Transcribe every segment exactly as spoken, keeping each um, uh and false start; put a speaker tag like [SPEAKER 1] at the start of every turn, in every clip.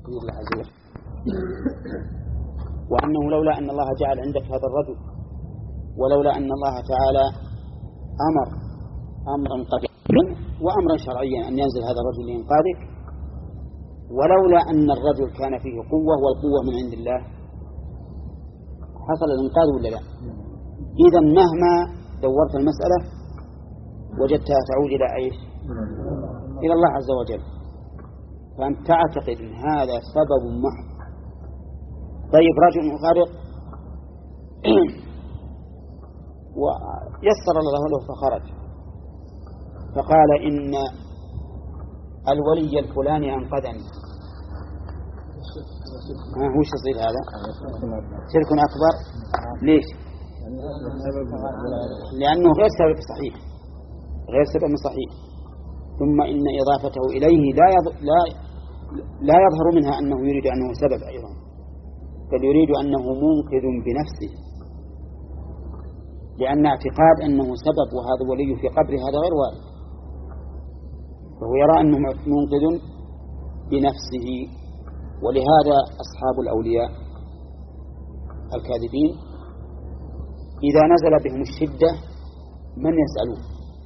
[SPEAKER 1] تقدير الله عز وجل، وأنه لولا أن الله جعل عندك هذا الرجل، ولولا أن الله تعالى أمر أمرا قدرا وأمرا شرعيا أن ينزل هذا الرجل لإنقاذك، ولولا أن الرجل كان فيه قوة والقوة من عند الله حصل الإنقاذ ولا لا؟ إذا مهما دورت المسألة وجدتها تعود إلى إيش؟ إلى الله عز وجل. فأنت تعتقد أن هذا سبب محض. طيب رجل غرق ويسر الله له فخرج، فقال إن الولي الفلاني أنقذني، ها هو يصير هذا شرك أكبر. ليش؟ لأنه غير سبب صحيح، غير سبب صحيح. ثم إن إضافته إليه لا لا لا يظهر منها أنه يريد أنه سبب أيضا، بل يريد أنه منقذ بنفسه، لأن اعتقاد أنه سبب وهذا ولي في قبره هذا غير وارد، فهو يرى أنه منقذ بنفسه. ولهذا أصحاب الأولياء الكاذبين إذا نزل بهم الشدة من يسألون؟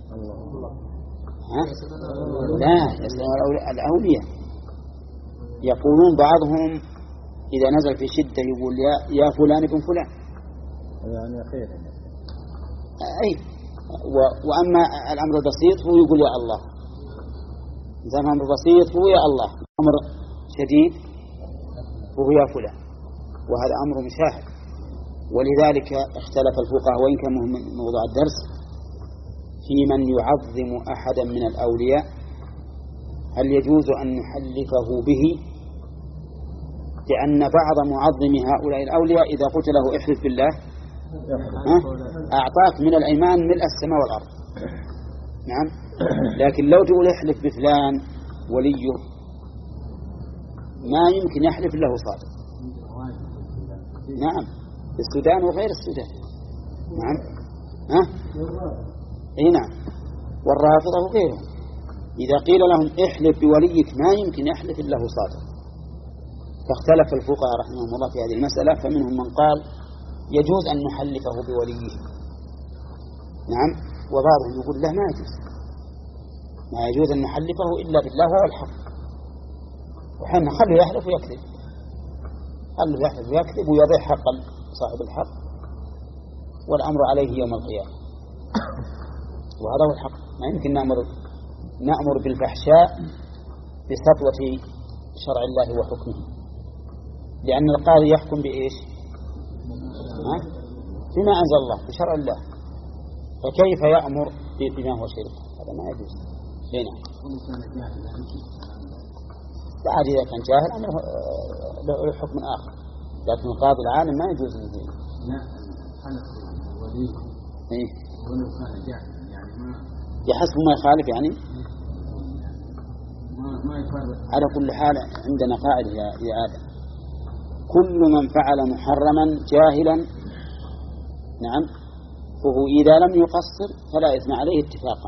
[SPEAKER 1] ها؟ لا يسألون الأولياء. يقولون بعضهم إذا نزل في شدة يقول يا, يا فلان ابن فلان،
[SPEAKER 2] يعني خير.
[SPEAKER 1] أي و... وأما الأمر البسيط هو يقول يا الله. إذا الأمر البسيط هو يا الله، أمر شديد وهو يا فلان، وهذا أمر مشاهد. ولذلك اختلف الفقهاء، وإن كان من موضوع الدرس، في من يعظم أحدا من الأولياء هل يجوز أن نحلفه به؟ لأن بعض معظم هؤلاء الأولياء إذا قلت له احلف بالله أعطاك من الأيمان ملء السماء والأرض. نعم. لكن لو تقول احلف بفلان وليه ما يمكن يحلف له صادق. نعم، في السودان وغير السودان. نعم. ها؟ اي نعم، والرافضة وغيرهم إذا قيل لهم احلف بوليك ما يمكن يحلف له صادق. فاختلف الفقهاء رحمهم الله في هذه المسألة، فمنهم من قال يجوز أن نحلفه بوليه، نعم، وبعضهم يقول لا ما يجوز، ما يجوز أن نحلفه إلا بالله وهو الحق، وحنا خليه يحلف ويكذب، خليه يحلف ويكذب ويضيع حق صاحب الحق، والأمر عليه يوم القيامة. وهذا هو الحق. ما يمكن نأمر نأمر بالفحشاء بسطوة شرع الله وحكمه، لأن القاضي يحكم بإيش؟ ها؟ بما أنزل الله، بشرع الله، فكيف يأمر بما هو شرك؟ هذا ما يجوز. هنا بعد إذا كان جاهل أمره له حكم آخر، لكن القاضي العالم ما يجوز له.
[SPEAKER 2] لا حلف ولي
[SPEAKER 1] إيه؟
[SPEAKER 2] ولو كان جاهل يعني ما
[SPEAKER 1] يحسب ما يخالف، يعني
[SPEAKER 2] ما ما يفرق.
[SPEAKER 1] على كل حال عندنا قاعدة يا آدم: كل من فعل محرما جاهلا، نعم، فهو إذا لم يقصر فلا إثم عليه اتفاقا،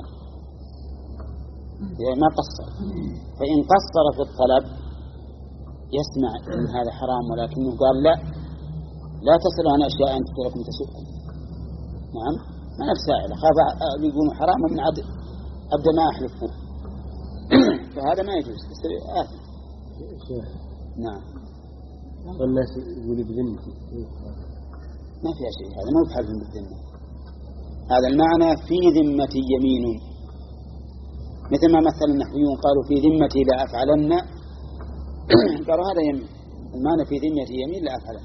[SPEAKER 1] إذا ما قصر. فإن قصر في الطلب يسمع أن هذا حرام، ولكنه قال لا لا تصل عن أشياء أن تتركم تسؤكم، نعم، ما نفسائل خاف يقولون حرام من عد أبدأ ما أحلفه فهذا ما يجوز، يصير آثم. نعم.
[SPEAKER 2] والناس يقول بذمتي
[SPEAKER 1] ما فيها شيء، هذا ما يفعل بالذمة، هذا المعنى في ذمتي يمين، مثل ما مثل النحويون قالوا في ذمتي لا أفعلن قالوا هذا يمين، المعنى في ذمتي يمين لا أفعلن.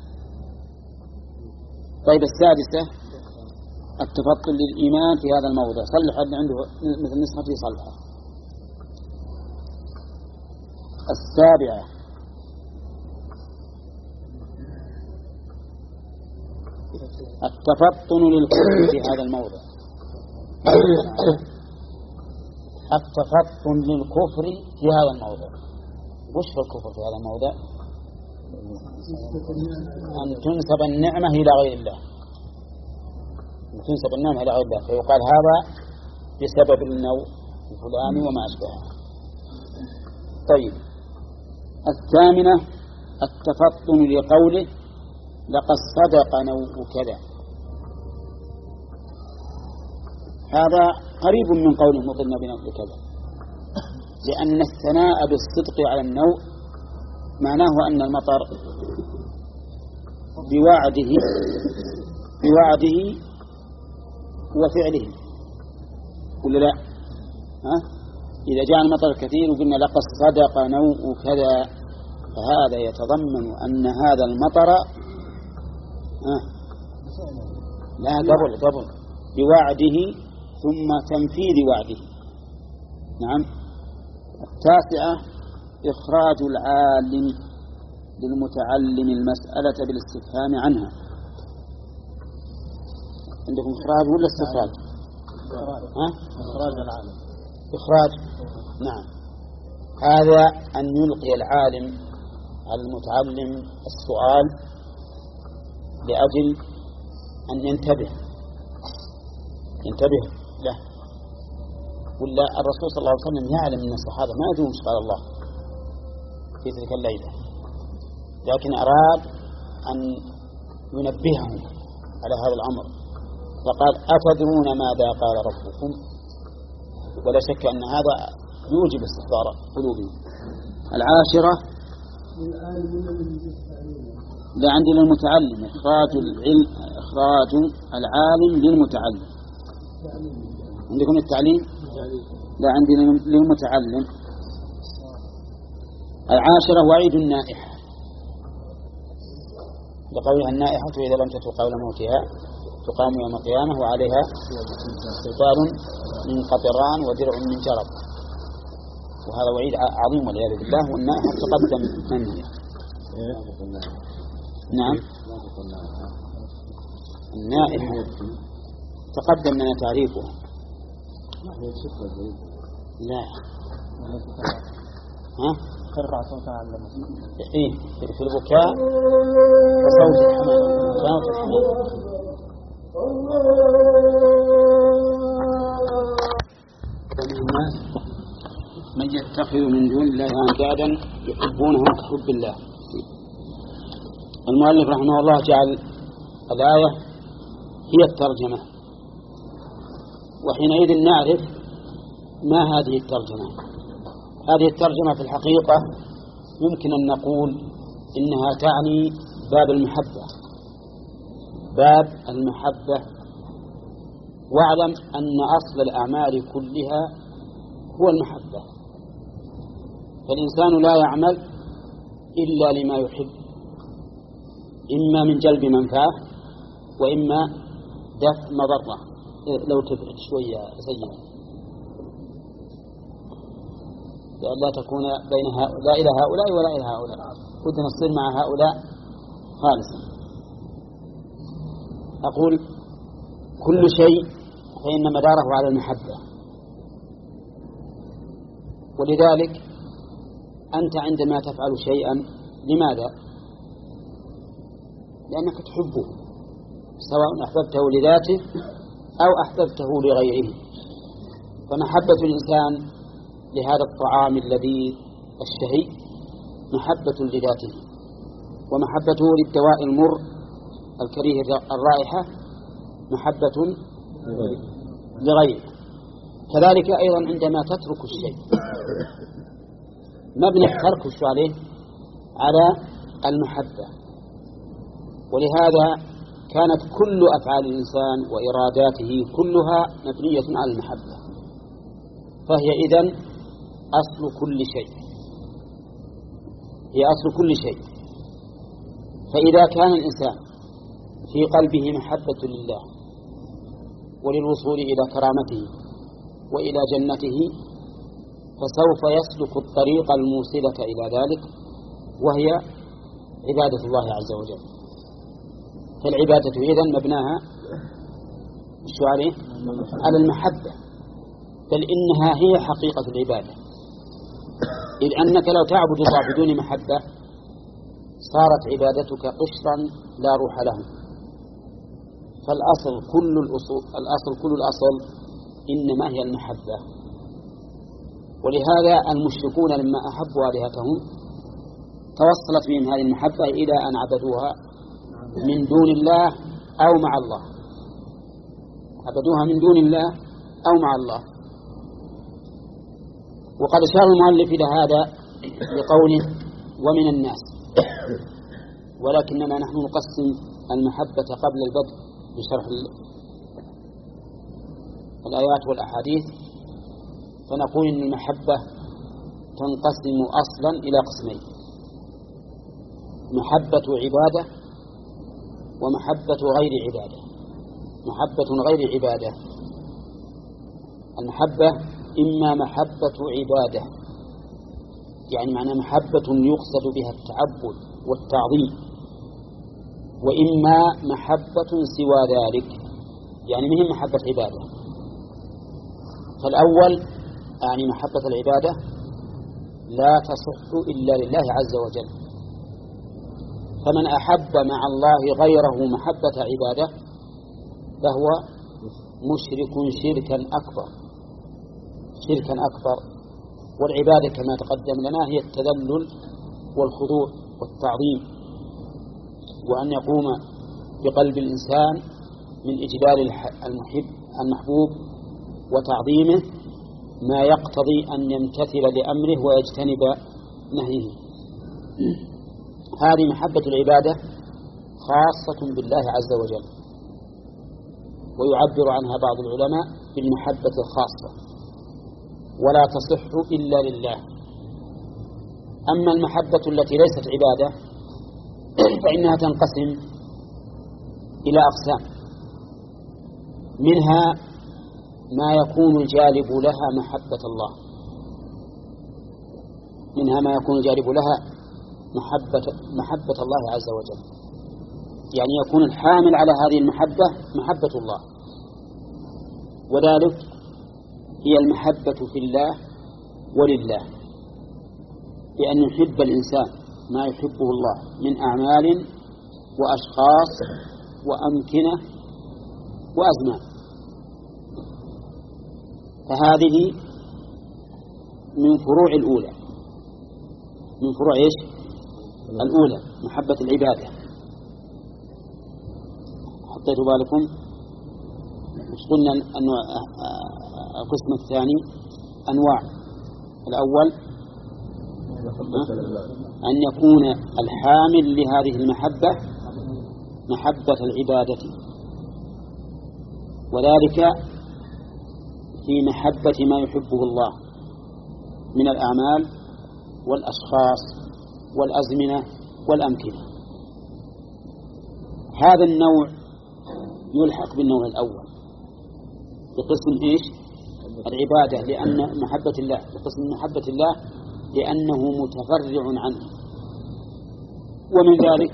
[SPEAKER 1] طيب السادسة التفضل للإيمان في هذا الموضع. صلح اللي عنده مثل نسختي صلحة. السابعة التفطن للكفر في هذا الموضع. التفطن للكفر في هذا الموضع. وش في الكفر في هذا الموضع؟ أن تنسب النعمة إلى غير الله، أن تنسب النعمة إلى غير الله، فيقال هذا بسبب النوع الفلاني وما أشبهه. طيب الثامنة التفطن لقوله لقد صدق نوء كذا، هذا قريب من قوله مطرنا بنوء كذا، لأن الثناء بالصدق على النوء معناه أن المطر بوعده بوعده وفعله، ولا لا؟ ها؟ إذا جاء المطر كثير وقلنا لقد صدق نوء كذا، فهذا يتضمن أن هذا المطر ها؟ لا قبل قبل بوعده ثم تنفيذ وعده. نعم. التاسعة إخراج العالم للمتعلم المسألة بالاستفهام عنها. عندكم إخراج ولا استخراج؟ ها؟
[SPEAKER 2] إخراج العالم.
[SPEAKER 1] إخراج. نعم. هذا أن يلقي العالم على المتعلم السؤال لأجل أن ينتبه ينتبه له. ولا الرسول صلى الله عليه وسلم يعلم من الصحابة ما يدوم قال الله في تلك الليلة، لكن أراد أن ينبههم على هذا الأمر، فقال أتدرون ماذا قال ربكم؟ ولا شك أن هذا يوجب استحضار قلوبهم. العاشرة لا عندي للمتعلم إخراج العلم إخراج العالم للمتعلم. عندكم التعليم؟ لا عندي للمتعلم. العاشرة وعيد النائحة لقولها النائحة إذا لم تتق قول موتها تقام يوم القيامة وعليها سلطان من قطران ودرع من جرب، وهذا وعيد عظيم والعياذ بالله. والنائحة تقدم من هي؟ نعم النائحة تقدم لنا تعريفه. لا ها
[SPEAKER 2] ترفع صوتها على المسجد.
[SPEAKER 1] إيه في البكاء وصوت الحمام صوت الحمام. الناس من يتخذ من دون الله أندادا يحبونهم كحب الله. المؤلف رحمه الله جعل الآية هي الترجمة، وحينئذ نعرف ما هذه الترجمة. هذه الترجمة في الحقيقة يمكن أن نقول إنها تعني باب المحبة، باب المحبة. واعلم أن أصل الأعمال كلها هو المحبة، فالإنسان لا يعمل إلا لما يحب، إما من جلب منفعة وإما دفع مضرة. لو تبعد شوية سيئة لا تكون بين لا إلى هؤلاء ولا إلى هؤلاء، ودنا نصير مع هؤلاء خالصا. أقول كل شيء فإن مداره على المحبة، ولذلك أنت عندما تفعل شيئا لماذا؟ لأنك تحبه، سواء أحببته لذاته أو أحببته لغيره. فمحبة الإنسان لهذا الطعام اللذيذ الشهي محبة لذاته، ومحبته للدواء المر الكريه الرائحة محبة لغيره. كذلك أيضا عندما تترك الشيء مبني الترك عليه على المحبة، ولهذا كانت كل أفعال الإنسان وإراداته كلها مبنية على المحبة، فهي إذن أصل كل شيء، هي أصل كل شيء. فإذا كان الإنسان في قلبه محبة لله وللوصول إلى كرامته وإلى جنته، فسوف يسلك الطريق الموصلة إلى ذلك، وهي عبادة الله عز وجل. فالعبادة إذن مبناها شو عليه؟ على المحبة، بل إنها هي حقيقة العبادة. إذ أنك لو تعبد الله بدون محبة صارت عبادتك قشرا لا روح له. فالأصل كل الأصول الأصل كل الأصل إنما هي المحبة. ولهذا المشركون لما أحبوا آلهتهم توصلت بهم هذه المحبة إلى أن عبدوها من دون الله أو مع الله، عبدوها من دون الله أو مع الله. وقد أشار المؤلف إلى هذا بقوله ومن الناس، ولكننا نحن نقسم المحبة قبل البدء بشرح الآيات والأحاديث، فنقول إن المحبة تنقسم أصلا إلى قسمين: محبة عبادة ومحبة غير عبادة. محبة غير عبادة، المحبة إما محبة عبادة، يعني معنى محبة يقصد بها التعبد والتعظيم، وإما محبة سوى ذلك، يعني مهم محبة عبادة. فالأول يعني محبة العبادة لا تصح إلا لله عز وجل، فمن أحب مع الله غيره محبة عبادة فهو مشرك شركا أكبر شركا أكبر والعبادة كما تقدم لنا هي التذلل والخضوع والتعظيم، وأن يقوم بقلب الإنسان من إجلال المحب المحبوب وتعظيمه ما يقتضي أن يمتثل لأمره ويجتنب نهيه. هذه محبة العبادة خاصة بالله عز وجل، ويعبر عنها بعض العلماء بالمحبة الخاصة، ولا تصح إلا لله. أما المحبة التي ليست عبادة فإنها تنقسم إلى أقسام، منها ما يكون الجالب لها محبة الله، منها ما يكون الجالب لها محبة, محبة الله عز وجل، يعني يكون الحامل على هذه المحبة محبة الله، وذلك هي المحبة في الله ولله، بأن يحب الإنسان ما يحبه الله من أعمال وأشخاص وأمكنة وأزمان. فهذه من فروع الأولى، من فروع إيش؟ الأولى محبة العبادة. حطيتوا بالكم مش قلنا أنه القسم الثاني أنواع؟ الأول أن يكون الحامل لهذه المحبة محبة العبادة، وذلك في محبة ما يحبه الله من الأعمال والأشخاص والأزمنة والأمكنة. هذا النوع يلحق بالنوع الأول بقسم إيش؟ العبادة، لأن محبة الله بقسم محبة الله لأنه متفرع عنه. ومن ذلك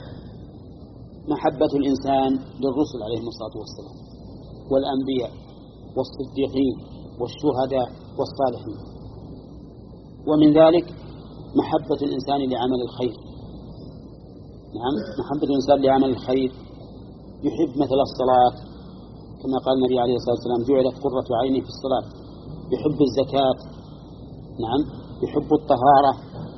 [SPEAKER 1] محبة الإنسان للرسل عليهم الصلاة والسلام والأنبياء والصديقين والشهداء والصالحين. ومن ذلك محبة الإنسان لعمل الخير، نعم محبة الإنسان لعمل الخير، يحب مثل الصلاة كما قال النبي عليه الصلاة والسلام جعلت قرة عيني في الصلاة، يحب الزكاة، نعم يحب الطهارة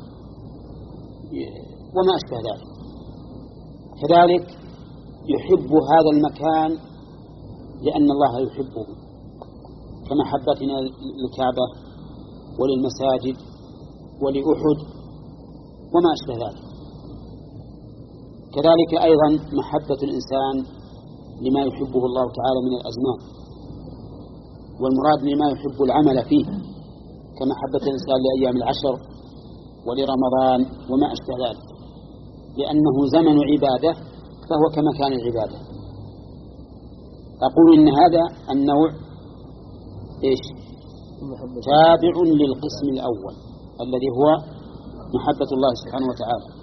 [SPEAKER 1] وما أشبه ذلك. كذلك يحب هذا المكان لأن الله يحبه كمحبتنا للكعبة وللمساجد ولأحد وما أشبه ذلك. كذلك أيضا محبة الإنسان لما يحبه الله تعالى من الأزمان، والمراد لما يحب العمل فيه كمحبة الإنسان لأيام العشر ولرمضان وما أشبه ذلك، لأنه زمن عبادة فهو كمكان العبادة. أقول إن هذا النوع إيش؟ تابع للقسم الأول الذي هو محبة الله سبحانه وتعالى.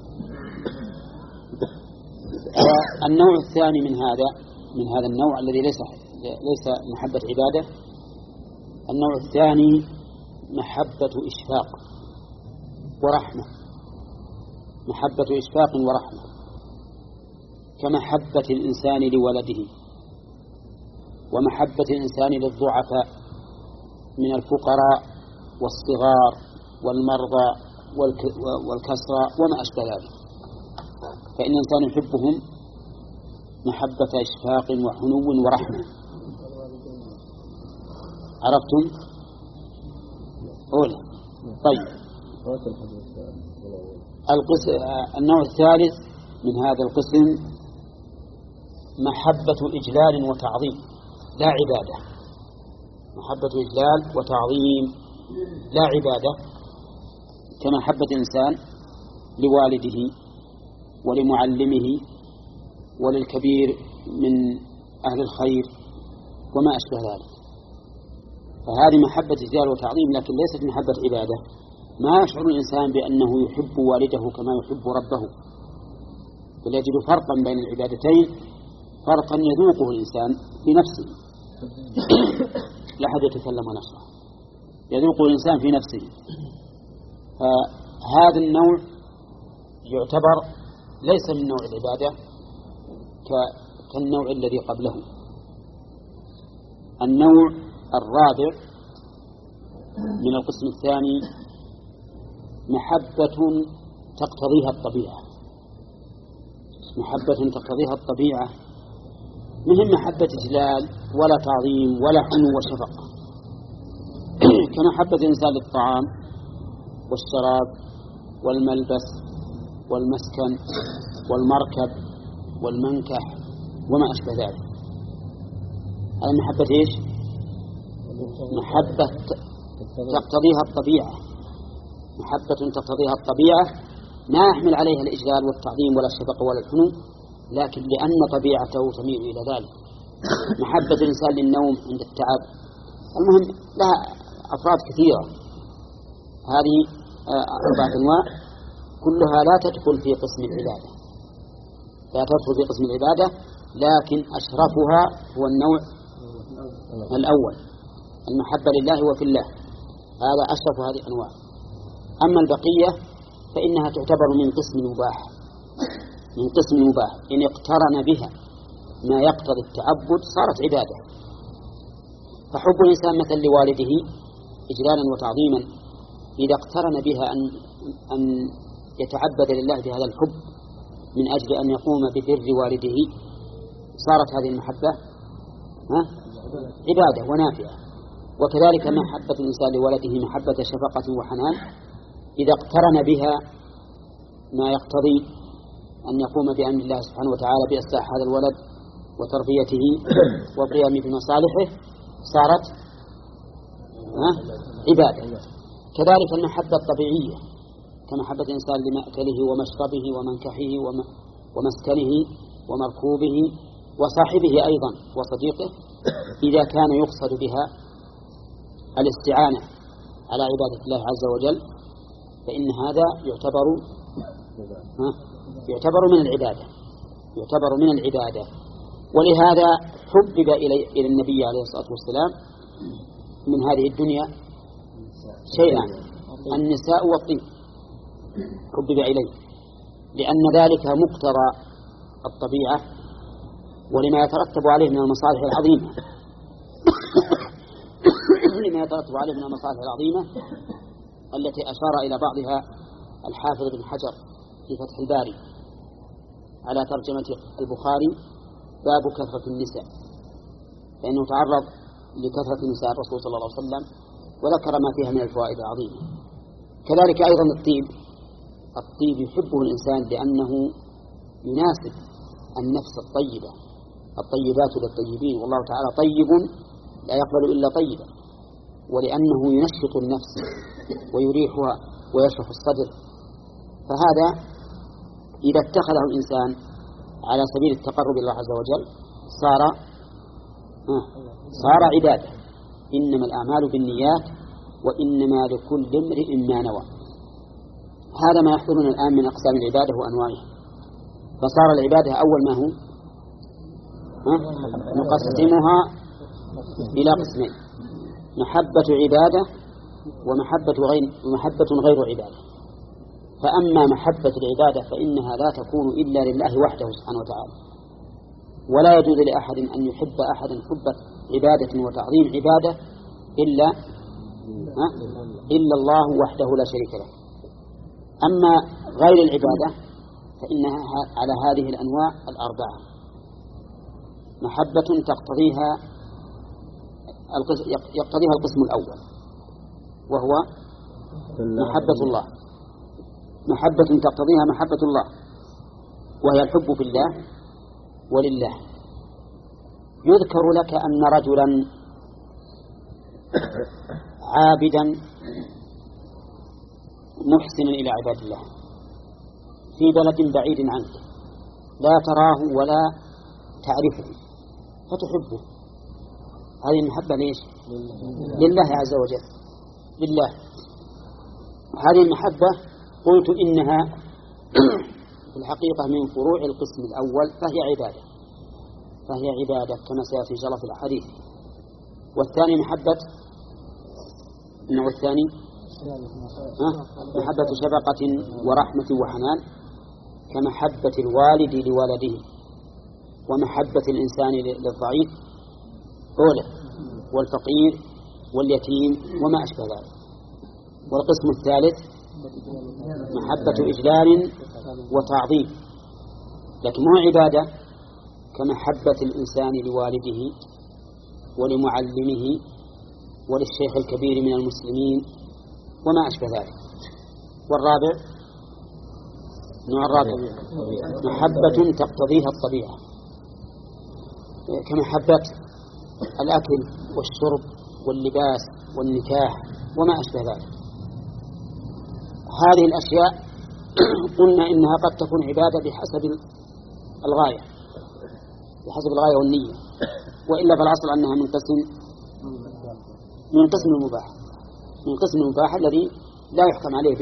[SPEAKER 1] والنوع الثاني من هذا من هذا النوع الذي ليس ليس محبة عبادة، النوع الثاني محبة إشفاق ورحمة، محبة إشفاق ورحمة كمحبة الإنسان لولده، ومحبة الإنسان للضعفاء من الفقراء والصغار والمرضى والكسرى وما أشبه ذلك، فإن الإنسان يحبهم محبة إشفاق وحنو ورحمة. عرفتم؟ أولا. طيب، القسم النوع الثالث من هذا القسم محبة إجلال وتعظيم لا عبادة. محبة إجلال وتعظيم لا عبادة، كمحبة الإنسان لوالده ولمعلمه وللكبير من أهل الخير وما أشبه ذلك. فهذه محبة إجلال وتعظيم، لكن ليست محبة عبادة. ما يشعر الإنسان بأنه يحب والده كما يحب ربه، بل يجد فرقا بين العبادتين، فرقا يذوقه الإنسان في نفسه. لا أحد يتكلم ونشرح، يذوقه الإنسان في نفسه. فهذا النوع يعتبر ليس من نوع العبادة كالنوع الذي قبله. النوع الرابع من القسم الثاني محبة تقتضيها الطبيعة. محبة تقتضيها الطبيعة، مهم محبة إجلال ولا تعظيم ولا حنو وشفقة، كمحبة الإنسان للطعام والشراب والملبس والمسكن والمركب والمنكح وما أشبه ذلك. هذه محبة إيش؟ محبة تقتضيها الطبيعة، محبة تقتضيها الطبيعة ما يحمل عليها الإجلال والتعظيم ولا الشفقة ولا الحنو، لكن لأن طبيعته تميل إلى ذلك. محبة الإنسان للنوم عند التعب، المهم لها أفراد كثيرة. هذه أربعة أنواع كلها لا تدخل في قسم العبادة، لا تدخل في قسم العبادة، لكن أشرفها هو النوع الأول، المحبة لله وفي الله، هذا أشرف هذه الأنواع. أما البقية فإنها تعتبر من قسم مباح، من قسم مباح إن اقترن بها ما يقتضي التعبد صارت عبادة. فحب الإنسان مثل لوالده إجلالا وتعظيما إذا اقترن بها أن أن يتعبد لله بهذا الحب من أجل أن يقوم ببر والده، صارت هذه المحبة عبادة ونافعة. وكذلك محبة الإنسان لولده محبة شفقة وحنان إذا اقترن بها ما يقتضي أن يقوم بأمر الله سبحانه وتعالى بإصلاح هذا الولد وتربيته والقيام بمصالحه صارت عبادة. كذلك المحبة الطبيعية كمحبة الإنسان لمأكله ومشربه ومنكحه ومسكنه ومركوبه وصاحبه أيضا وصديقه، إذا كان يقصد بها الاستعانة على عبادة الله عز وجل فإن هذا يعتبر يعتبر من العبادة، يعتبر من العبادة. ولهذا حبب إلى النبي عليه الصلاة والسلام من هذه الدنيا شيئا، النساء والطيب حبب إليه، لأن ذلك مقتضى الطبيعة ولما يترتب عليه من المصالح العظيمة لما يترتب عليه من المصالح العظيمة التي أشار إلى بعضها الحافظ بن حجر في فتح الباري على ترجمة البخاري باب كثرة النساء، لأنه تعرض لكثرة نساء الرسول صلى الله عليه وسلم وذكر ما فيها من الفوائد العظيمة. كذلك أيضا الطيب، الطيب يحبه الإنسان لأنه يناسب النفس الطيبة، الطيبات للطيبين، والله تعالى طيب لا يقبل إلا طيبا، ولأنه ينشط النفس ويريحها ويشرح الصدر. فهذا إذا اتخذه الإنسان على سبيل التقرب إلى الله عز وجل صار صار عبادة. إنما الأعمال بالنيات وإنما لكل امرئ ما نوى. هذا ما يحضرنا الآن من أقسام العبادة وأنواعها. فصار العبادة أول ما هو نقسمها إلى قسمين: محبة عبادة ومحبة غير ومحبة غير عبادة. فأما محبة العبادة فإنها لا تكون إلا لله وحده سبحانه وتعالى، ولا يجوز لأحد أن يحب أحدا حب عبادة وتعظيم عبادة إلا إلا الله وحده لا شريك له. أما غير العبادة فإنها على هذه الأنواع الأربعة: محبة تقتضيها يقتضيها القسم الأول وهو محبة الله، محبة تقتضيها محبة الله وهي الحب في الله ولله. يذكر لك أن رجلا عابدا محسنا إلى عباد الله في بلد بعيد عنك لا تراه ولا تعرفه فتحبه، هذه المحبة ليش؟ لله عز وجل، لله. هذه المحبة قلت إنها في الحقيقة من فروع القسم الأول، فهي عبادة فهي عبادة كما سيأتي إن شاء الله في الحديث. والثاني محبة النوع الثاني محبة شفقة ورحمة وحنان كمحبة الوالد لولده ومحبة الإنسان للضعيف أوله والفقير واليتيم وما أشبه ذلك. والقسم الثالث محبة إجلال وتعظيم، لكن مو عبادة كمحبة الإنسان لوالده ولمعلمه وللشيخ الكبير من المسلمين وما أشبه ذلك. والرابع النوع الرابع محبة تقتضيها الطبيعة كمحبة الأكل والشرب واللباس والنكاح وما أشبه ذلك. هذه الأشياء قلنا إنها قد تكون عبادة بحسب الغاية بحسب الغاية والنية، وإلا فالأصل أنها من قسم من قسم المباح من قسم المباح الذي لا يحكم عليه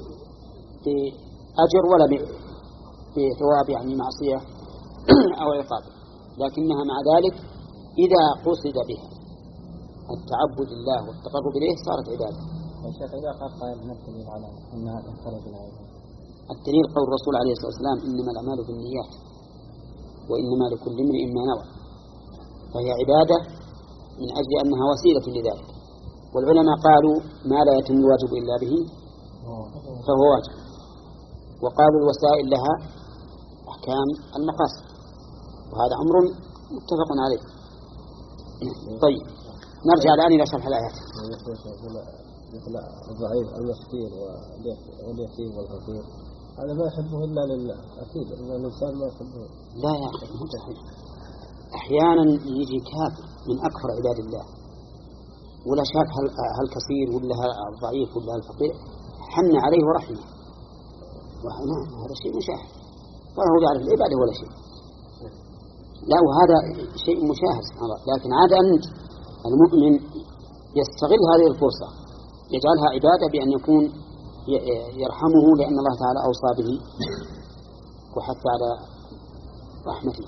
[SPEAKER 1] بأجر ولا بثواب يعني معصية أو عقاب، لكنها مع ذلك إذا قصد بها التعبد لله والتقرب إليه صارت عبادة.
[SPEAKER 2] الشيخ إذا قال ما الدليل على أنها تنفرد العبادة؟
[SPEAKER 1] الدليل قول الرسول عليه الصلاة والسلام: إنما الأعمال بالنيات وإنما لكل امرئ ما نوى، فهي عبادة من أجل أنها وسيلة لذلك. والعلماء قالوا: ما لا يتم الواجب إلا به فهو واجب، وقالوا الوسائل لها أحكام المقاصد، وهذا أمر متفق عليه. طيب نرجع الآن إلى شرح الآيات.
[SPEAKER 2] مثل الضعيف المسكين واليتيم والفقير هذا ما يحبه إلا لله، أكيد إن الإنسان ما يحبه.
[SPEAKER 1] لا يا أخي مو صحيح، أحيانا يجي كافر من أكثر عباد الله ولا شاف هالكثير ولا هالضعيف ولا هالفقير حن عليه ورحمه، ونعم هذا شيء مشاهد ولا هو يعرف العبادة ولا شيء، لا وهذا شيء مشاهد سبحان الله. لكن عاد أنت المؤمن يستغل هذه الفرصة يجعلها عبادة بأن يكون يرحمه لأن الله تعالى أوصى به وحث على رحمته.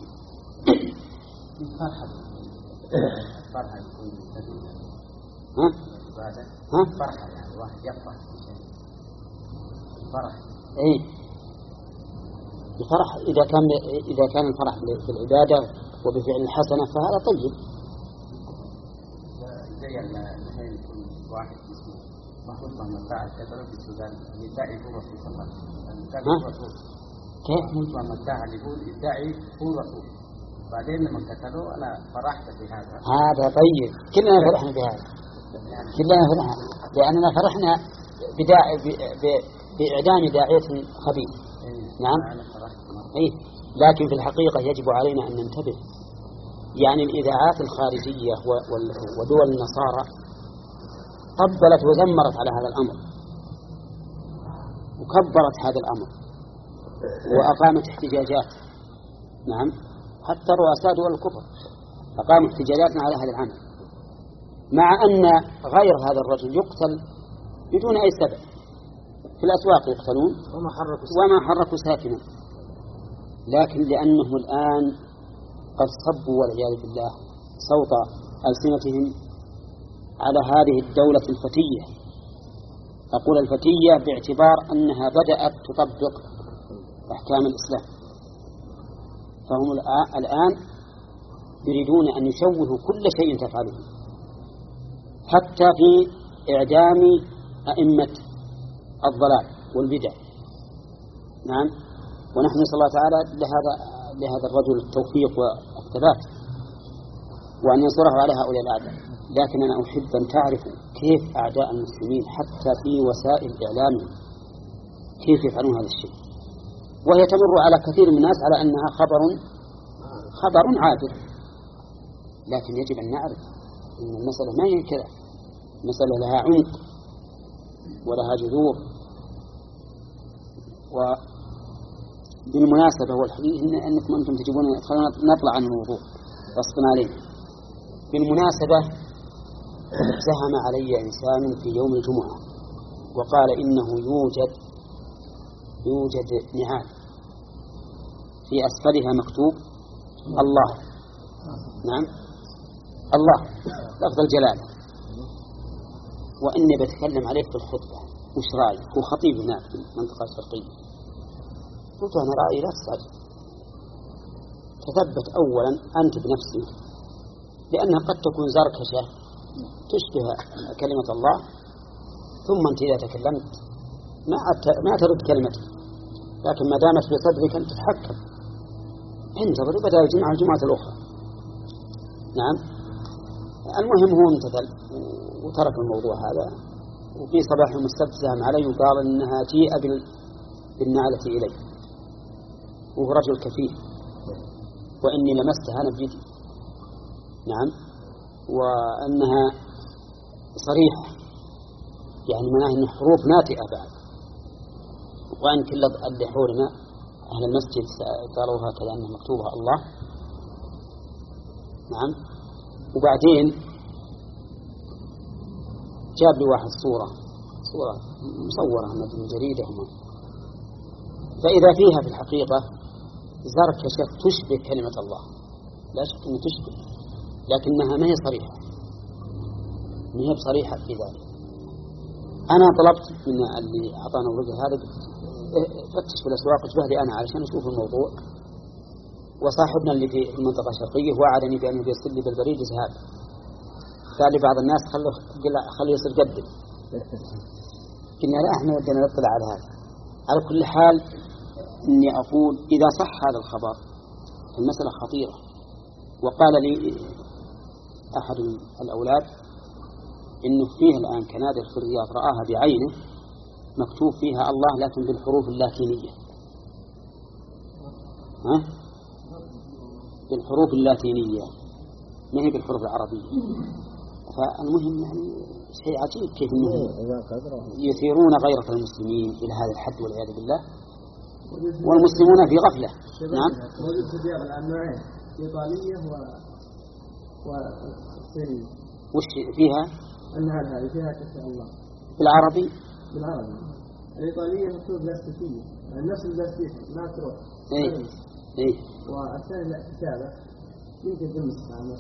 [SPEAKER 3] فرحة يكون
[SPEAKER 1] ها؟ ها؟
[SPEAKER 3] فرحة يعني واحد يفرح فرح.
[SPEAKER 1] إيه الفرح إذا كان إذا كان الفرح بالعبادة وبفعل الحسنة فهذا طيب.
[SPEAKER 3] زي الحين يكون واحد اسمه محمود محمد ساعد كتب في السودان يدعي هو رسول صلى الله عليه وسلم.
[SPEAKER 1] كيف؟
[SPEAKER 3] محمود محمد ساعد يقول يدعي هو رسول، بعدين لما كتبوا أنا فرحت بهذا.
[SPEAKER 1] هذا طيب، كلنا فرحنا بهذا، كلنا فرحنا لأننا فرحنا بداع بإعدام داعية خبيث. نعم. إيه لكن في الحقيقة يجب علينا أن ننتبه، يعني الإذاعات الخارجية ودول النصارى قبلت وزمرت على هذا الأمر وكبرت هذا الأمر وأقامت احتجاجات. نعم حتى رؤساء دول الكفر أقاموا احتجاجات على هذا العمل، مع أن غير هذا الرجل يقتل بدون أي سبب في الأسواق يقتلون
[SPEAKER 2] وما حركوا
[SPEAKER 1] وما حركوا ساكنا، لكن لأنهم الآن قد صبوا والعياذ بالله صوت ألسنتهم على هذه الدولة الفتية. أقول الفتية باعتبار أنها بدأت تطبق أحكام الإسلام، فهم الآن يريدون أن يشوهوا كل شيء تفعله، حتى في إعدام أئمة الضلال والبدع نعم. ونحن نسأل الله تعالى لهذا لهذا الرجل التوفيق والثبات وأن ينصره على هؤلاء الأعداء. لكن أنا أحب أن تعرفوا كيف أعداء المسلمين حتى في وسائل إعلامهم كيف يفعلون هذا الشيء، وهي تمر على كثير من الناس على أنها خبر خبر عابر، لكن يجب أن نعرف أن المسألة ما هي كذا، المسألة لها عمق ولها جذور. وبالمناسبة والحديث إن أنكم أنتم تجيبون نطلع عن الموضوع غصبا علينا. بالمناسبة زهم علي إنسان في يوم الجمعة وقال إنه يوجد يوجد نعال في أسفلها مكتوب الله، نعم الله لفظ الجلالة، وإني بتكلم عليه في الخطبة، وش رأيك؟ هو خطيب هناك في المنطقة الشرقية. قلت أنا رأيي لا تستعجل، تثبت أولا أنت بنفسك، لأنها قد تكون زركشة تشبه كلمة الله، ثم أنت إذا تكلمت ما ما ترد كلمتك، لكن ما دامت في صدرك أن تتحكم انتظر بدأ الجمعة الجمعة الأخرى. نعم. المهم هو امتثل وترك الموضوع هذا، وفي صباح يوم السبت زهم علي وقال إنها جيء بالنعلة إلي وهو رجل كفيف وإني لمستها أنا بيدي. نعم. وأنها صريحة يعني معناها أن حروف ناتئة بعد، وأن كل اللي حولنا أهل المسجد قالوا هكذا أنها مكتوبة الله. نعم. وبعدين جاب لي واحد صورة صورة مصورة من جريدة هنا، فإذا فيها في الحقيقة زركشة تشبه كلمة الله، لا شك أنها تشبه، لكنها ما هي صريحة، ما هي بصريحة في ذلك. أنا طلبت من اللي أعطانا الرجل هذا فتش في الأسواق اشبه لي أنا علشان أشوف الموضوع، وصاحبنا اللي في المنطقة الشرقية وعدني بأنه يرسل لي بالبريد ذهاب، قال لي بعض الناس خلوا خلوا يصير قدم. قلنا لا احنا بدنا نطلع على هذا. على كل حال إني أقول إذا صح هذا الخبر المسألة خطيرة. وقال لي أحد الأولاد إنه فيه الآن كنادر في الرياض رآها بعينه مكتوب فيها الله لكن بالحروف اللاتينية، ها؟ بالحروف اللاتينية ما هي بالحروف العربية. فالمهم يعني شيء عجيب كيف إنه يثيرون غيرة المسلمين إلى هذا الحد والعياذ بالله، والمسلمون في غفلة. نعم.
[SPEAKER 2] موجود في الرياض الآن نوعين، إيطالية و والصينية.
[SPEAKER 1] وش فيها؟
[SPEAKER 2] النهار هذه فيها كتاب الله
[SPEAKER 1] بالعربي.
[SPEAKER 2] بالعربي. الإيطالية مكتوب لاستيكية، نفس اللاستيك ما تروح.
[SPEAKER 1] إيه إيه.
[SPEAKER 2] والثاني لا كتابة يمكن تلمس على الناس.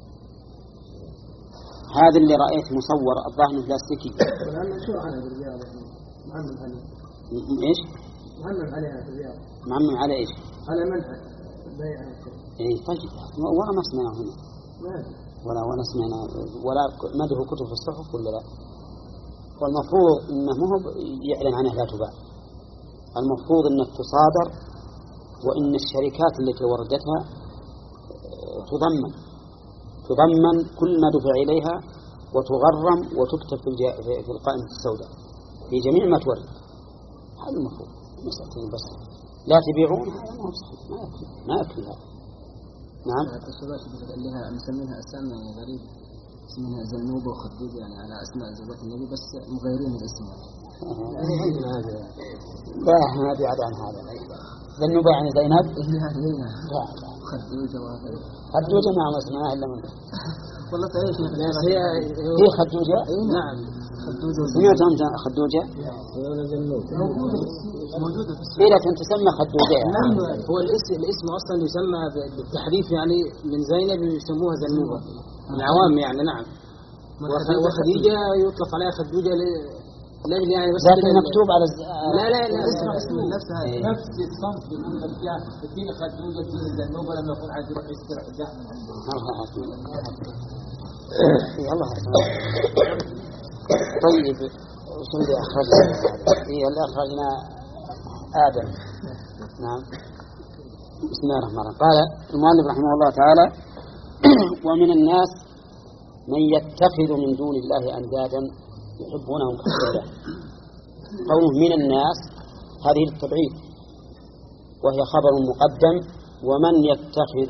[SPEAKER 1] هذا اللي رأيت مصور الظاهر بلاستيكي.
[SPEAKER 2] والآن مشهور عنها في الرياض، معمم عليه.
[SPEAKER 1] إيش؟
[SPEAKER 2] معمم عليها في الرياض.
[SPEAKER 1] معمم على إيش؟
[SPEAKER 2] على منع بيعها.
[SPEAKER 1] إيه طيب، ولا ما سمعنا هنا. ولا ولا سمعنا ولا مده كتب في الصحف ولا لا. والمفروض إنه مو يعلن عنها لا تباع، المفروض إنها تصادر، وإن الشركات التي وردتها تضمن تضمن كل ما دفع إليها وتغرم وتكتب في, في القائمة السوداء في جميع ما تورد. هذا المفروض مسألة بس لا تبيعون، هذا ما هو صحيح، ما يكفي ما يكفي هذا. نعم.
[SPEAKER 4] الشباب اللي مسمينها أسماء غريبة، اسمها زنوبة وخدوجة يعني على أسماء زوجات النبي بس مغيرين الاسم.
[SPEAKER 1] لا ما بعد عن هذا. زنوبة يعني زينب.
[SPEAKER 4] لا خدوجة وهكذا.
[SPEAKER 1] خدوجة ما اسمها إلا من.
[SPEAKER 4] والله تعيش
[SPEAKER 1] هي هي خدوجة.
[SPEAKER 4] نعم خدوجة.
[SPEAKER 1] سمعت أنت خدوجة؟
[SPEAKER 4] موجودة في
[SPEAKER 1] السورة. إيه لكن تسمى خدوجة.
[SPEAKER 4] نعم هو الاسم الاسم أصلا يسمى بالتحريف يعني من زينب يسموها زنوبة العوام يعني. نعم. وخديجة يطلق عليها خدوجة لأجل يعني بس
[SPEAKER 1] لكن مكتوب على الز...
[SPEAKER 4] لا لا لا اسم اسم نفسها
[SPEAKER 1] إيه.
[SPEAKER 4] نفس الصنف يقول لك يا تدين خدوجة تدين زنوبة لما يكون عايز يروح يسترح جاء من
[SPEAKER 1] يلا. طيب وش اللي أخرجنا؟ إيه اللي أخرجنا آدم. نعم. بسم الله الرحمن الرحيم. قال المؤلف رحمه الله تعالى: ومن الناس من يتخذ من دون الله أندادا يحبونهم كحب الله. قوله من الناس هذه للتبعيد، وهي خبر مقدم، ومن يتخذ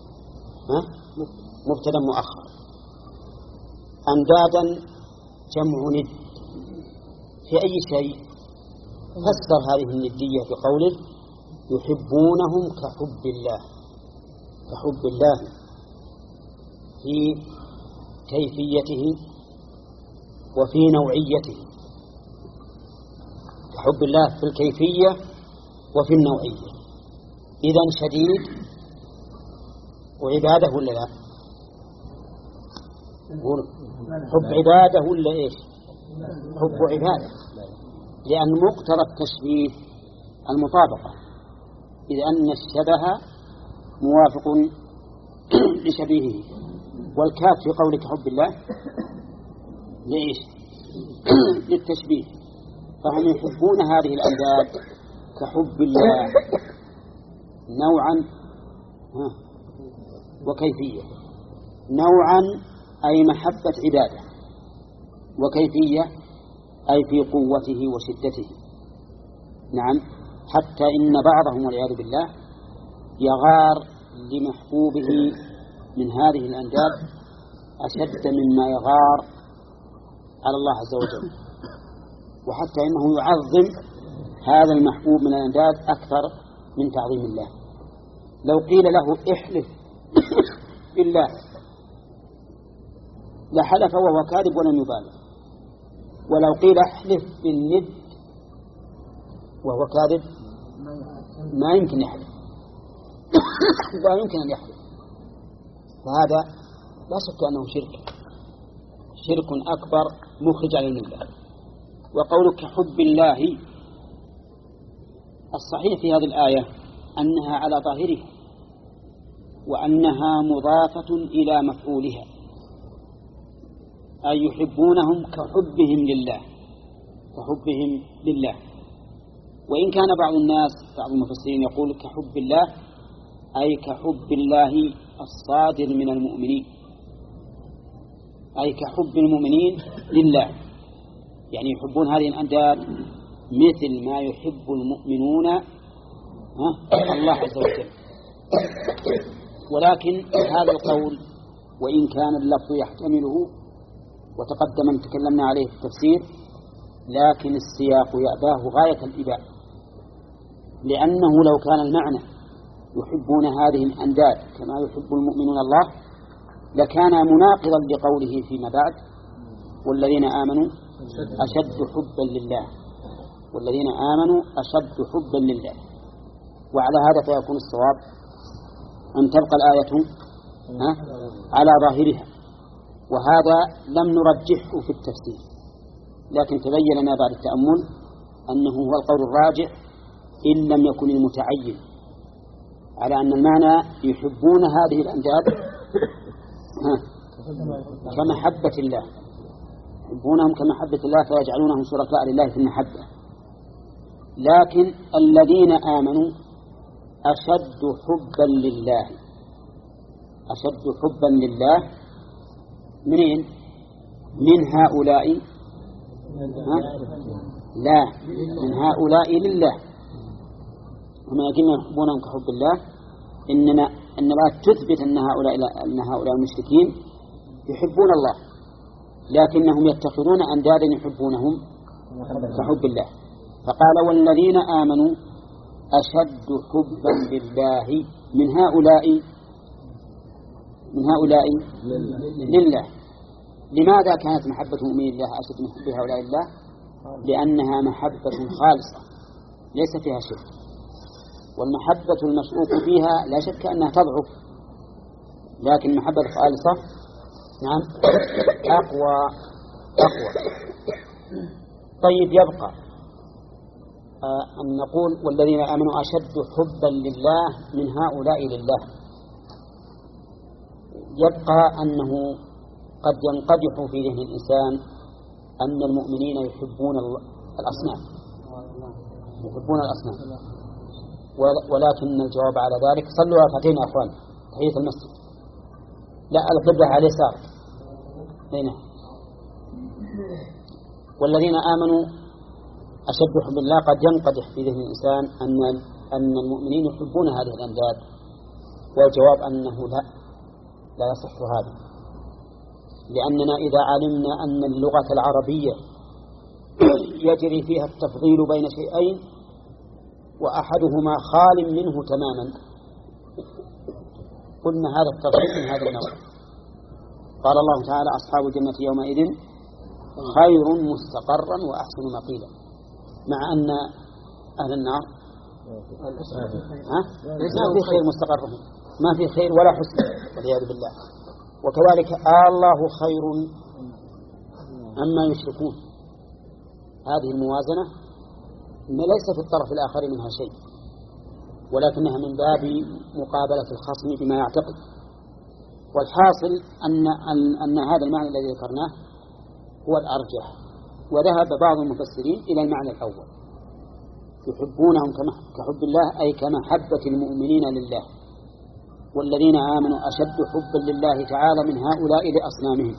[SPEAKER 1] مبتدا مؤخر. أندادا جمع ند، في أي شيء؟ فسر هذه الندية بقوله يحبونهم كحب الله، كحب الله في كيفيته وفي نوعيته، كحب الله في الكيفية وفي النوعية. إذن شديد وعبادة ولا لا؟ حب عبادة ولا إيش؟ حب عبادة، لأن مقتضى التشبيه المطابقة، إذ أن الشبه موافق لشبيهه. والكاف في قولك حب الله ليش؟ للتشبيه. فهم يحبون هذه الأنداد كحب الله نوعا وكيفية. نوعا أي محبة عبادة، وكيفية أي في قوته وشدته. نعم، حتى إن بعضهم والعياذ بالله يغار لمحبوبه من هذه الأنداد أشد مما يغار على الله عز وجل، وحتى إنه يعظم هذا المحبوب من الأنداد أكثر من تعظيم الله. لو قيل له احلف بالله لحلف وهو كاذب ولم يبالغ، ولو قيل احلف بالند وهو كاذب ما يمكن يحلف لا يمكن أن يحلف. فهذا لا شك أنه شرك، شرك أكبر مخرج عن الملة. وقولك حب الله الصحيح في هذه الآية أنها على ظاهرها، وأنها مضافة إلى مفعولها، أي يحبونهم كحبهم لله، كحبهم لله. وإن كان بعض الناس بعض المفسرين يقول كحب الله أي كحب الله الصادر من المؤمنين، أي كحب المؤمنين لله، يعني يحبون هذه الأنداد مثل ما يحب المؤمنون الله عز وجل. ولكن هذا القول وإن كان اللفظ يحتمله وتقدم أن تكلمنا عليه في التفسير، لكن السياق يأباه غاية الإباء، لأنه لو كان المعنى يحبون هذه الأنداد كما يحب المؤمنون الله لكان مناقضا لقوله فيما بعد والذين آمنوا أشد حبا لله، والذين آمنوا أشد حبا لله. وعلى هذا فيكون الصواب أن تبقى الآية على ظاهرها، وهذا لم نرجحه في التفسير، لكن تبين لنا بعد التأمل أنه هو القول الراجح إن لم يكن المتعين، على أن المعنى يحبون هذه الأنداد كمحبة الله، يحبونهم كمحبة الله فيجعلونهم شركاء لله في المحبة. لكن الذين آمنوا أشد حبا لله، أشد حبا لله منين؟ من هؤلاء لا من هؤلاء لله، وما يجب يحبونهم كحب الله إنما إنما تثبت أن هؤلاء أن هؤلاء المشركين يحبون الله، لكنهم يتخذون أندادا يحبونهم كحب الله. فقال والذين آمنوا أشد حبا لله من هؤلاء من هؤلاء لله. لماذا كانت محبة المؤمنين لله أشد من حب هؤلاء لله؟ لأنها محبة خالصة ليس فيها شرك، والمحبة المشروط فيها لا شك أنها تضعف، لكن محبة خالصة نعم أقوى أقوى. طيب يبقى آه أن نقول والذين آمنوا أشد حبا لله من هؤلاء لله، يبقى أنه قد ينقدح في ذهن الإنسان أن المؤمنين يحبون الأصنام، يحبون الأصنام. ولكن الجواب على ذلك صلوا ركعتين يا أخوان تحية المسجد. لا القبلة على اليسار هنا. والذين آمنوا أشد حب الله قد ينقدح في ذهن الإنسان أن أن المؤمنين يحبون هذه الأنداد، والجواب أنه لا لا يصح هذا، لأننا إذا علمنا أن اللغة العربية يجري فيها التفضيل بين شيئين وأحدهما خال منه تماما قلنا هذا التفضيل من هذا النوع. قال الله تعالى أصحاب الجنة يومئذ خير مستقرا وأحسن مقيلا، مع أن أهل النار ما في خير مستقرهم، ما في خير ولا حسن والعياذ بالله. وكذلك آه الله خير عما يشركون، هذه الموازنة ليس في الطرف الآخر منها شيء، ولكنها من باب مقابلة الخصم بما يعتقد. والحاصل أن, أن, أن هذا المعنى الذي ذكرناه هو الأرجح، وذهب بعض المفسرين إلى المعنى الأول، يحبونهم كحب الله أي كمحبة المؤمنين لله، والذين آمنوا أشد حبا لله تعالى من هؤلاء لأصنامهم.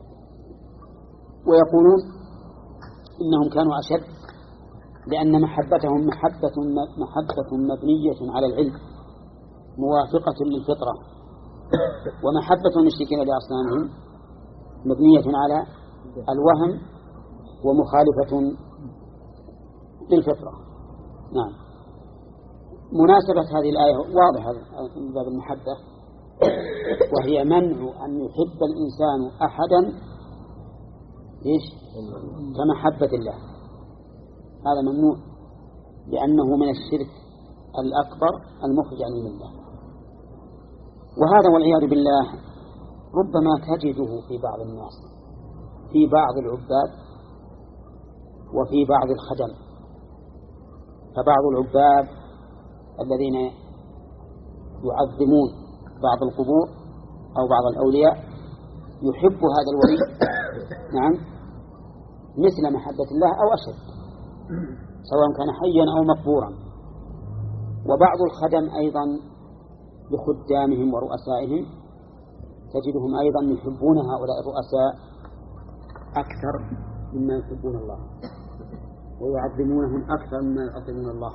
[SPEAKER 1] ويقولون إنهم كانوا أشد لأن محبتهم محبة, محبة مبنية على العلم موافقة للفطرة، ومحبة المشركين لأصنامهم مبنية على الوهم ومخالفة للفطرة. نعم. مناسبة هذه الآية واضحة من باب المحبة، وهي منع أن يحب الإنسان أحدا إيش كمحبة الله، هذا ممنوع لأنه من الشرك الأكبر المخرج عن الملة. وهذا والعياذ بالله ربما تجده في بعض الناس، في بعض العباد وفي بعض الخدم. فبعض العباد الذين يعظمون بعض القبور أو بعض الأولياء يحب هذا الولي نعم مثل محبة الله أو أشد، سواء كان حيا أو مقبورا. وبعض الخدم أيضا لخدامهم ورؤسائهم تجدهم أيضا يحبون هؤلاء الرؤساء أكثر مما يحبون الله، ويعظمونهم أكثر مما يعظمون الله.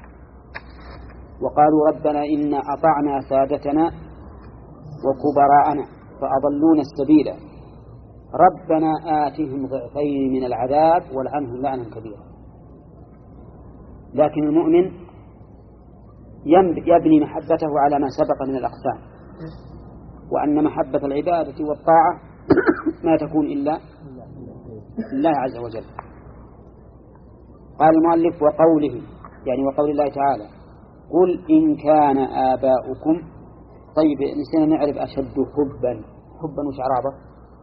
[SPEAKER 1] وقالوا ربنا إنا أطعنا سادتنا وكبراءنا فأضلونا السبيل ربنا آتهم ضعفين من العذاب والعنهم لعنا كبيرا. لكن المؤمن يبني محبته على ما سبق من الأقسام، وأن محبة العبادة والطاعة ما تكون إلا الله عز وجل. قال المؤلف وقوله يعني وقول الله تعالى قل إن كان آباؤكم. طيب نسينا نعرف أشد حبا، حبا وش عرابة؟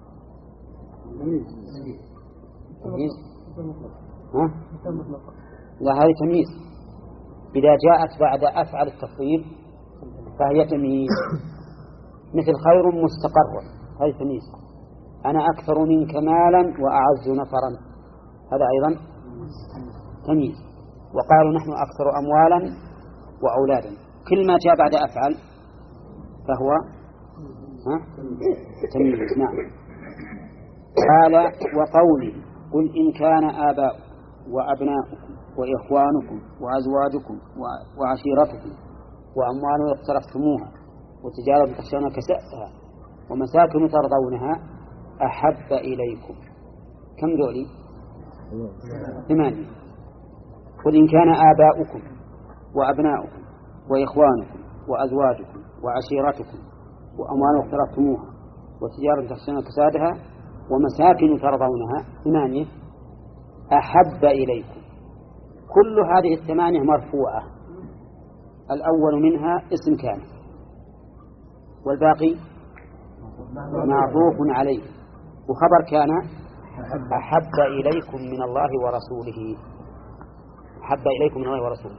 [SPEAKER 1] تمييز. ها؟ لا هذه تمييز، إذا جاءت بعد أفعل التفضيل فهي تمييز، مثل خير مستقر هذه تمييز، أنا أكثر منك مالا وأعز نفرا هذا أيضا تمييز. وقالوا نحن أكثر أموالا وأولادا، كل ما جاء بعد أفعل فهو ها؟ تمييز. نعم. قال وقولي قل إن كان آباؤكم وأبناؤكم وإخوانكم وأزواجكم وعشيرتكم وأموال اقترفتموها وتجارة تخشون كسأسها ومساكن ترضونها أحب إليكم. كم ذولي؟ ثمانية. قل إن كان آباؤكم وأبناؤكم وإخوانكم وأزواجكم وعشيرتكم وأموال اقترفتموها وتجارة تخشون كسادها ومساكن ترضونها ثمانية أحب إليكم. كل هذه الثمانية مرفوعة، الأول منها اسم كان والباقي معطوف عليه، وخبر كان أحب إليكم من الله ورسوله، أحب إليكم من الله ورسوله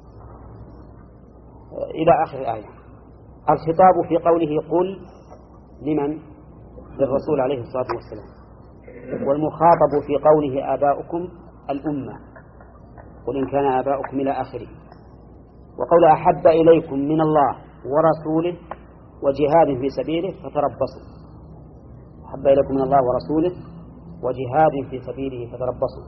[SPEAKER 1] إلى آخر الآية. الخطاب في قوله قل لمن؟ للرسول عليه الصلاة والسلام. والمخاطب في قوله آباؤكم الأمة،
[SPEAKER 5] قل إن كان آباؤكم إلى آخره. وقول أحب إليكم من الله ورسوله وجهاد في سبيله فتربصوا. أحب إليكم من الله ورسوله وجهاد في سبيله فتربصوا.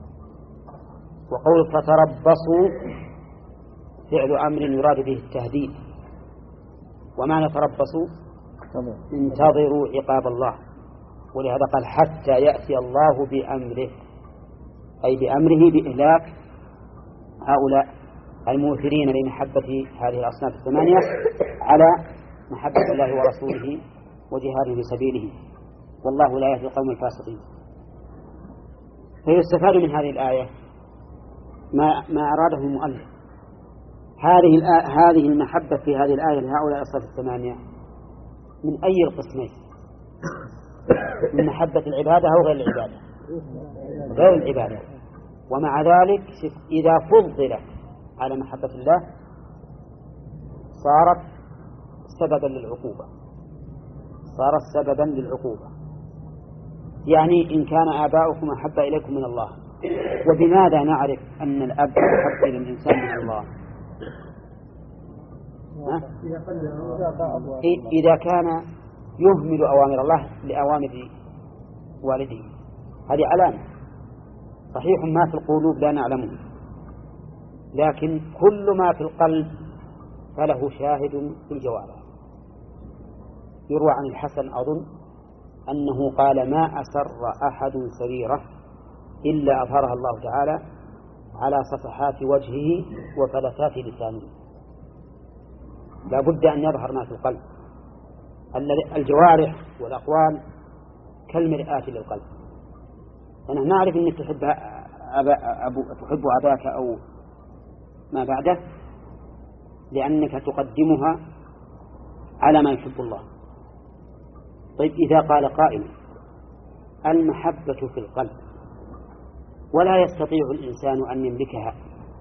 [SPEAKER 5] وقول فتربصوا فعل أمر يراد به التهديد. ومعنى تربصوا انتظروا عقاب الله، ولهذا قال حتى يأتي الله بأمره، أي بأمره بإهلاك هؤلاء المؤثرين لمحبة هذه الأصناف الثمانية على محبة الله ورسوله وجهاد في سبيله، والله لا يهدي القوم الفاسقين. فيستفاد من هذه الآية ما ما أراده المؤلف. هذه هذه المحبة في هذه الآية لهؤلاء الأصناف الثمانية من أي القسمين؟ من محبة العبادة أو غير العبادة؟ غير العبادة. ومع ذلك إذا فضلت على محبة الله صارت سببا للعقوبة، صارت سببا للعقوبة. يعني إن كان آباؤكم أحب إليكم من الله. وبماذا نعرف أن الأب أحب إلى الإنسان من الله؟ إذا كان يهمل أوامر الله لأوامر والده، هذه علامة. صحيح ما في القلوب لا نعلمه، لكن كل ما في القلب فله شاهد في الجوارح. يروى عن الحسن أظن أنه قال ما أسر أحد سريرة إلا أظهرها الله تعالى على صفحات وجهه وفلتات لسانه. لا بد أن يظهر ما في القلب. الجوارح والأقوال كالمرآة للقلب. فنحن نعرف أنك تحب أبا أبو تحب أباك أو ما بعده لأنك تقدمها على ما يحب الله. طيب إذا قال قائل المحبة في القلب ولا يستطيع الإنسان أن يملكها،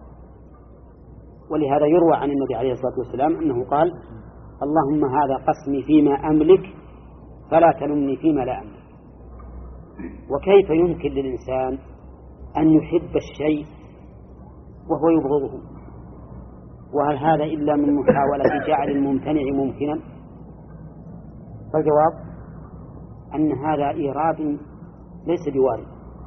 [SPEAKER 5] ولهذا يروى عن النبي عليه الصلاة والسلام أنه قال اللهم هذا قسمي فيما أملك فلا تلمني فيما لا أملك. وكيف يمكن للإنسان أن يحب الشيء وهو يبغضه؟ وهل هذا إلا من محاولة جعل الممتنع ممكنا؟ فالجواب أن هذا إيراد ليس بوارد.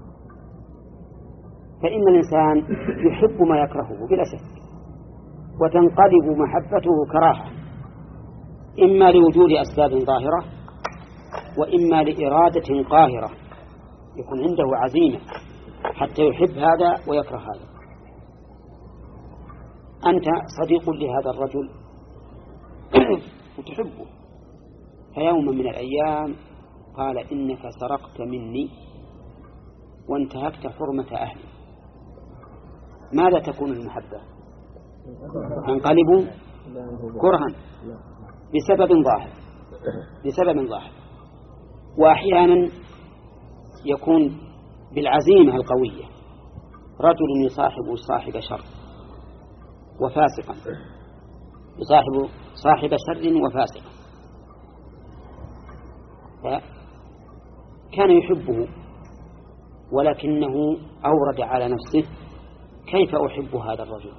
[SPEAKER 5] فإن الإنسان يحب ما يكرهه بلا شك، وتنقلب محبته كراهة، إما لوجود أسباب ظاهرة وإما لإرادة قاهرة، يكون عنده عزيمة حتى يحب هذا ويكره هذا. أنت صديق لهذا الرجل وتحبه، فيوما من الأيام قال إنك سرقت مني وانتهكت حرمة أهلي، ماذا تكون المحبة؟ تنقلب كرها بسبب ظاهر بسبب ظاهر وأحيانا يكون بالعزيمة القوية. رجل يصاحب صاحب شر وفاسقا، يصاحب صاحب شر وفاسقا، كان يحبه ولكنه أورد على نفسه كيف أحب هذا الرجل،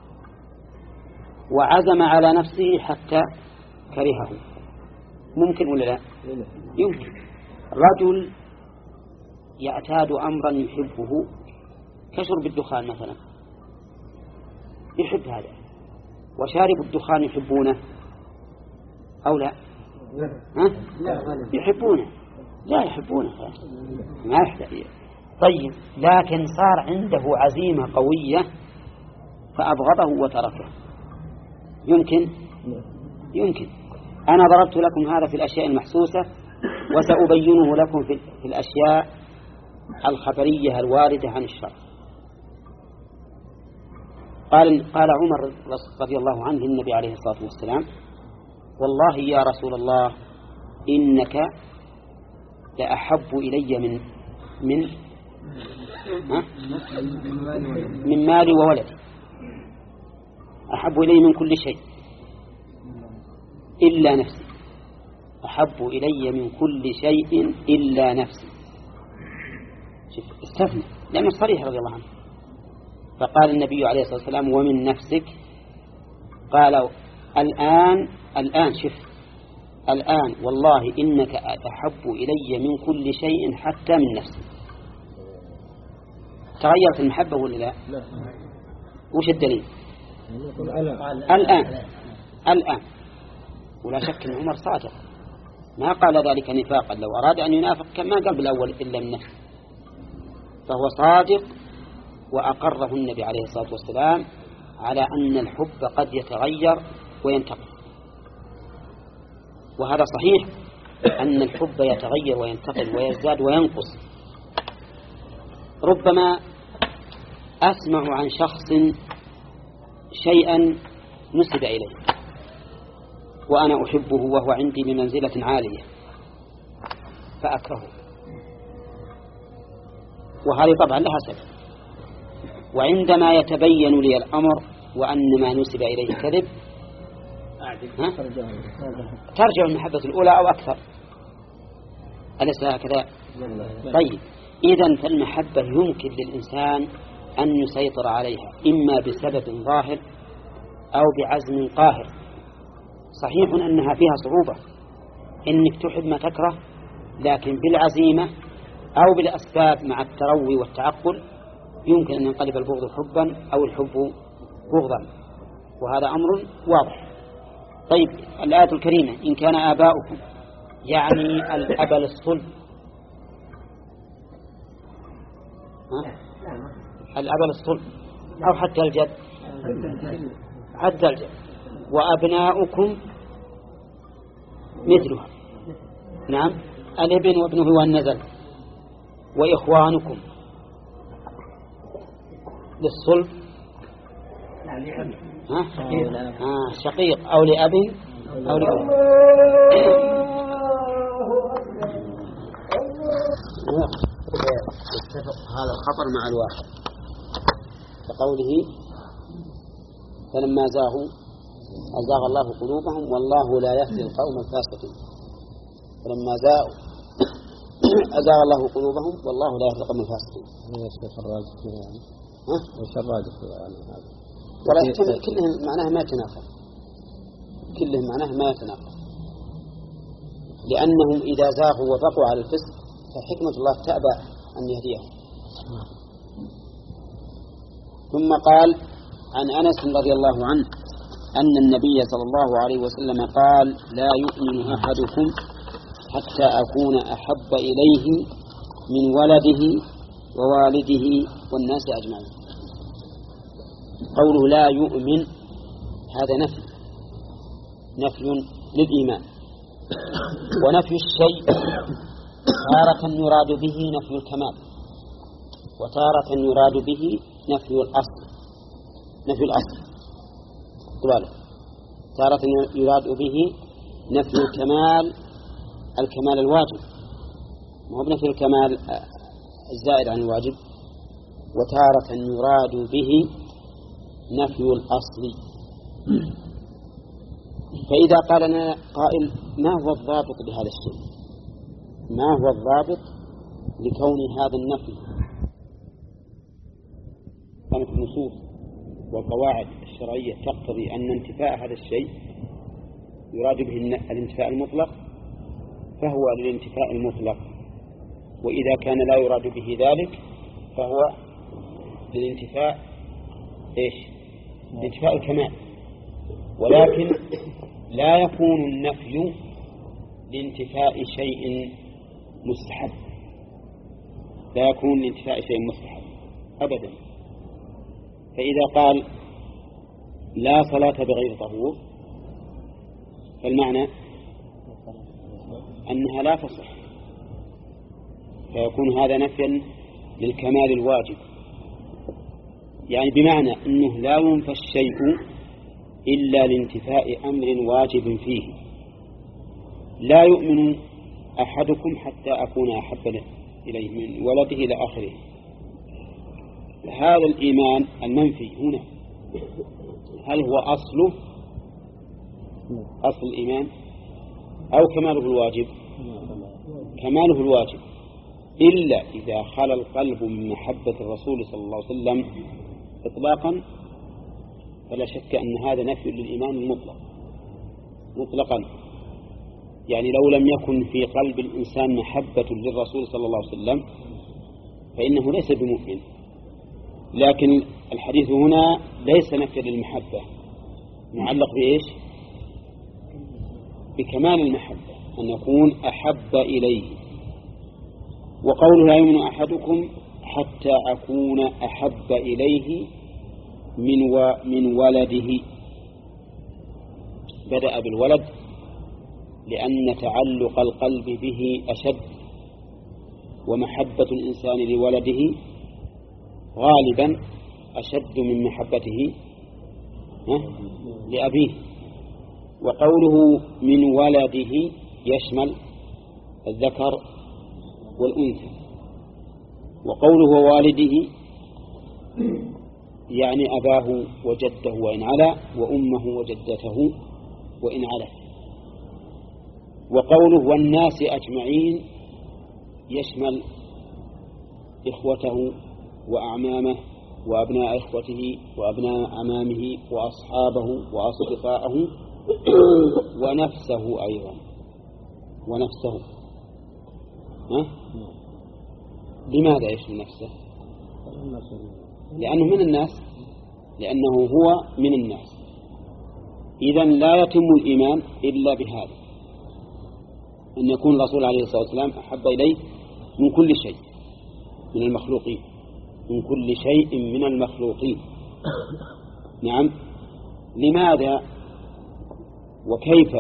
[SPEAKER 5] وعزم على نفسه حتى كرهه. ممكن ولا لا؟ يمكن. رجل يعتاد أمرا يحبه كشرب الدخان مثلا، يحب هذا، وشارب الدخان يحبونه أو لا؟ ها؟ يحبونه؟ لا يحبونه، ما يحتاج. طيب لكن صار عنده عزيمة قوية فأبغضه وتركه. يمكن يمكن أنا ضربت لكم هذا في الأشياء المحسوسة، وسأبينه لكم في الأشياء الخبرية الواردة عن الشرع. قال قال عمر رضي الله عنه النبي عليه الصلاة والسلام والله يا رسول الله إنك لأحب إلي من من ها؟ من مالي وولدي، أحب إلي من كل شيء إلا نفسي، أحب إلي من كل شيء إلا نفسي. استثنى لأنه صريح رضي الله عنه. فقال النبي عليه الصلاة والسلام ومن نفسك؟ قالوا الآن الآن شف الآن والله إنك أحب إلي من كل شيء حتى من نفسي. تغيرت المحبة ولا لا؟
[SPEAKER 2] لا.
[SPEAKER 5] وش الدليل؟ الآن الآن ولا شك أن عمر صادق ما قال ذلك نفاقا، لو أراد أن ينافق كان ما قال بالأول إلا من نفسه، فهو صادق وأقره النبي عليه الصلاة والسلام على أن الحب قد يتغير وينتقل. وهذا صحيح أن الحب يتغير وينتقل ويزداد وينقص. ربما أسمع عن شخص شيئا نسب إليه وأنا أحبه وهو عندي بمنزلة عالية فأكرهه، وهذه طبعا لها سبب. وعندما يتبين لي الأمر وأن ما نسب إليه كذب ترجع المحبة الأولى أو أكثر، أليس هكذا؟ طيب إذن فالمحبة يمكن للإنسان أن يسيطر عليها إما بسبب ظاهر أو بعزم قاهر. صحيح أنها فيها صعوبة، إنك تحب ما تكره، لكن بالعزيمة أو بالأسباب مع التروي والتعقل يمكن أن ينقلب البغض حبا أو الحب بغضا، وهذا أمر واضح. طيب الآية الكريمة إن كان آباؤكم يعني الأب للصلب، الأب للصلب أو حتى الجد، حتى الجد، وأبناؤكم مثلها، نعم الابن وابنه والنزل، وإخوانكم للصلب ها؟ آه شقيق أو لأب أو لأم. يتفق هذا الخطر مع الواحد كقوله فلما زاغوا أزاغ الله قلوبهم والله لا يهدي القوم الفاسقين. فلما زاغوا أزاغ الله قلوبهم والله لا يهدي القوم الفاسقين. ولا يحتمل كلهم معناها ما يتناقض، كلهم معناها ما يتناقض، لأنهم إذا زاغوا وبقوا على الفسق فحكمة الله تأبى أن يهديهم. ثم قال عن أنس رضي الله عنه أن النبي صلى الله عليه وسلم قال لا يؤمن أحدكم حتى أكون أحب إليه من ولده ووالده والناس أجمعين. قوله لا يؤمن هذا نفي نفي للإيمان، ونفي الشيء تارة يراد به نفي الكمال وتارة يراد به نفي الأصل نفي الأصل طبعا. تارة يراد به نفي الكمال الكمال الواجب وهو نفي الكمال الزائد عن الواجب، وتارة يراد به نفي الأصل. فإذا قال لنا قائل ما هو الضابط لهذا الشيء؟ ما هو الضابط لكون هذا النفي؟ كانت النصوص والقواعد الشرعية تقتضي أن انتفاء هذا الشيء يراد به الانتفاء المطلق فهو للانتفاء المطلق، وإذا كان لا يراد به ذلك فهو للانتفاء إيش؟ لانتفاء الكمال. ولكن لا يكون النفي لانتفاء شيء مستحب، لا يكون لانتفاء شيء مستحب أبدا. فإذا قال لا صلاة بغير طهور فالمعنى أنها لا تصح، فيكون هذا نفيا للكمال الواجب، يعني بمعنى أنه لا ينفى الشيء إلا لانتفاء أمر واجب فيه. لا يؤمن أحدكم حتى أكون أحب إليه من ولده إلى آخره. هذا الإيمان المنفي هنا هل هو أصله أصل الإيمان أو كماله الواجب؟ كماله الواجب، إلا إذا خلى القلب من محبة الرسول صلى الله عليه وسلم
[SPEAKER 1] إطلاقا فلا شك أن هذا نفي للإيمان المطلق مطلقا. يعني لو لم يكن في قلب الإنسان محبة للرسول صلى الله عليه وسلم فإنه ليس بمؤمن. لكن الحديث هنا ليس نفي للمحبة، معلق بإيش؟ بكمال المحبة، أن يكون أحب إليه. وقوله لا يؤمن أحدكم حتى أكون أحب إليه من و من ولده، بدأ بالولد لأن تعلق القلب به أشد، ومحبة الإنسان لولده غالبا أشد من محبته لأبيه. وقوله من ولده يشمل الذكر والأنثى، وقوله والده يعني أباه وجده وإن علا، وأمه وجدته وإن علا. وقوله والناس أجمعين يشمل إخوته وأعمامه وأبناء إخوته وأبناء أعمامه وأصحابه وأصدقائه ونفسه أيضا، ونفسه. ها؟ لماذا يشمل نفسه؟ لأنه من الناس، لأنه هو من الناس. إذن لا يتم الإيمان إلا بهذا، أن يكون الرسول عليه الصلاة والسلام أحب إليه من كل شيء من المخلوقين، من كل شيء من المخلوقين. نعم. لماذا وكيف؟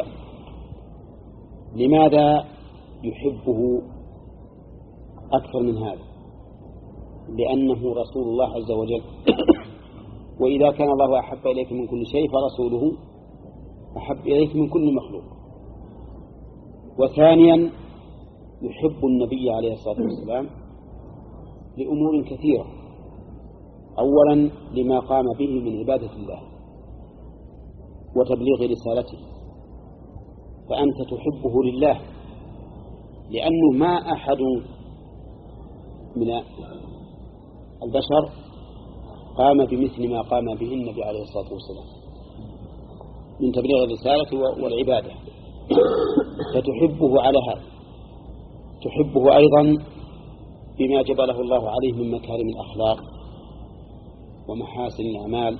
[SPEAKER 1] لماذا يحبه أكثر من هذا؟ لأنه رسول الله عز وجل. وإذا كان الله أحب إليك من كل شيء فرسوله أحب إليك من كل مخلوق. وثانيا يحب النبي عليه الصلاة والسلام لأمور كثيرة. أولا لما قام به من عبادة الله وتبليغ رسالته، فأنت تحبه لله، لأنه ما أحد من البشر قام بمثل ما قام به النبي عليه الصلاة والسلام من تبليغ الرسالة والعبادة، فتحبه على هذا. تحبه أيضا بما جبله الله عليه من مكارم الأخلاق ومحاسن الأعمال،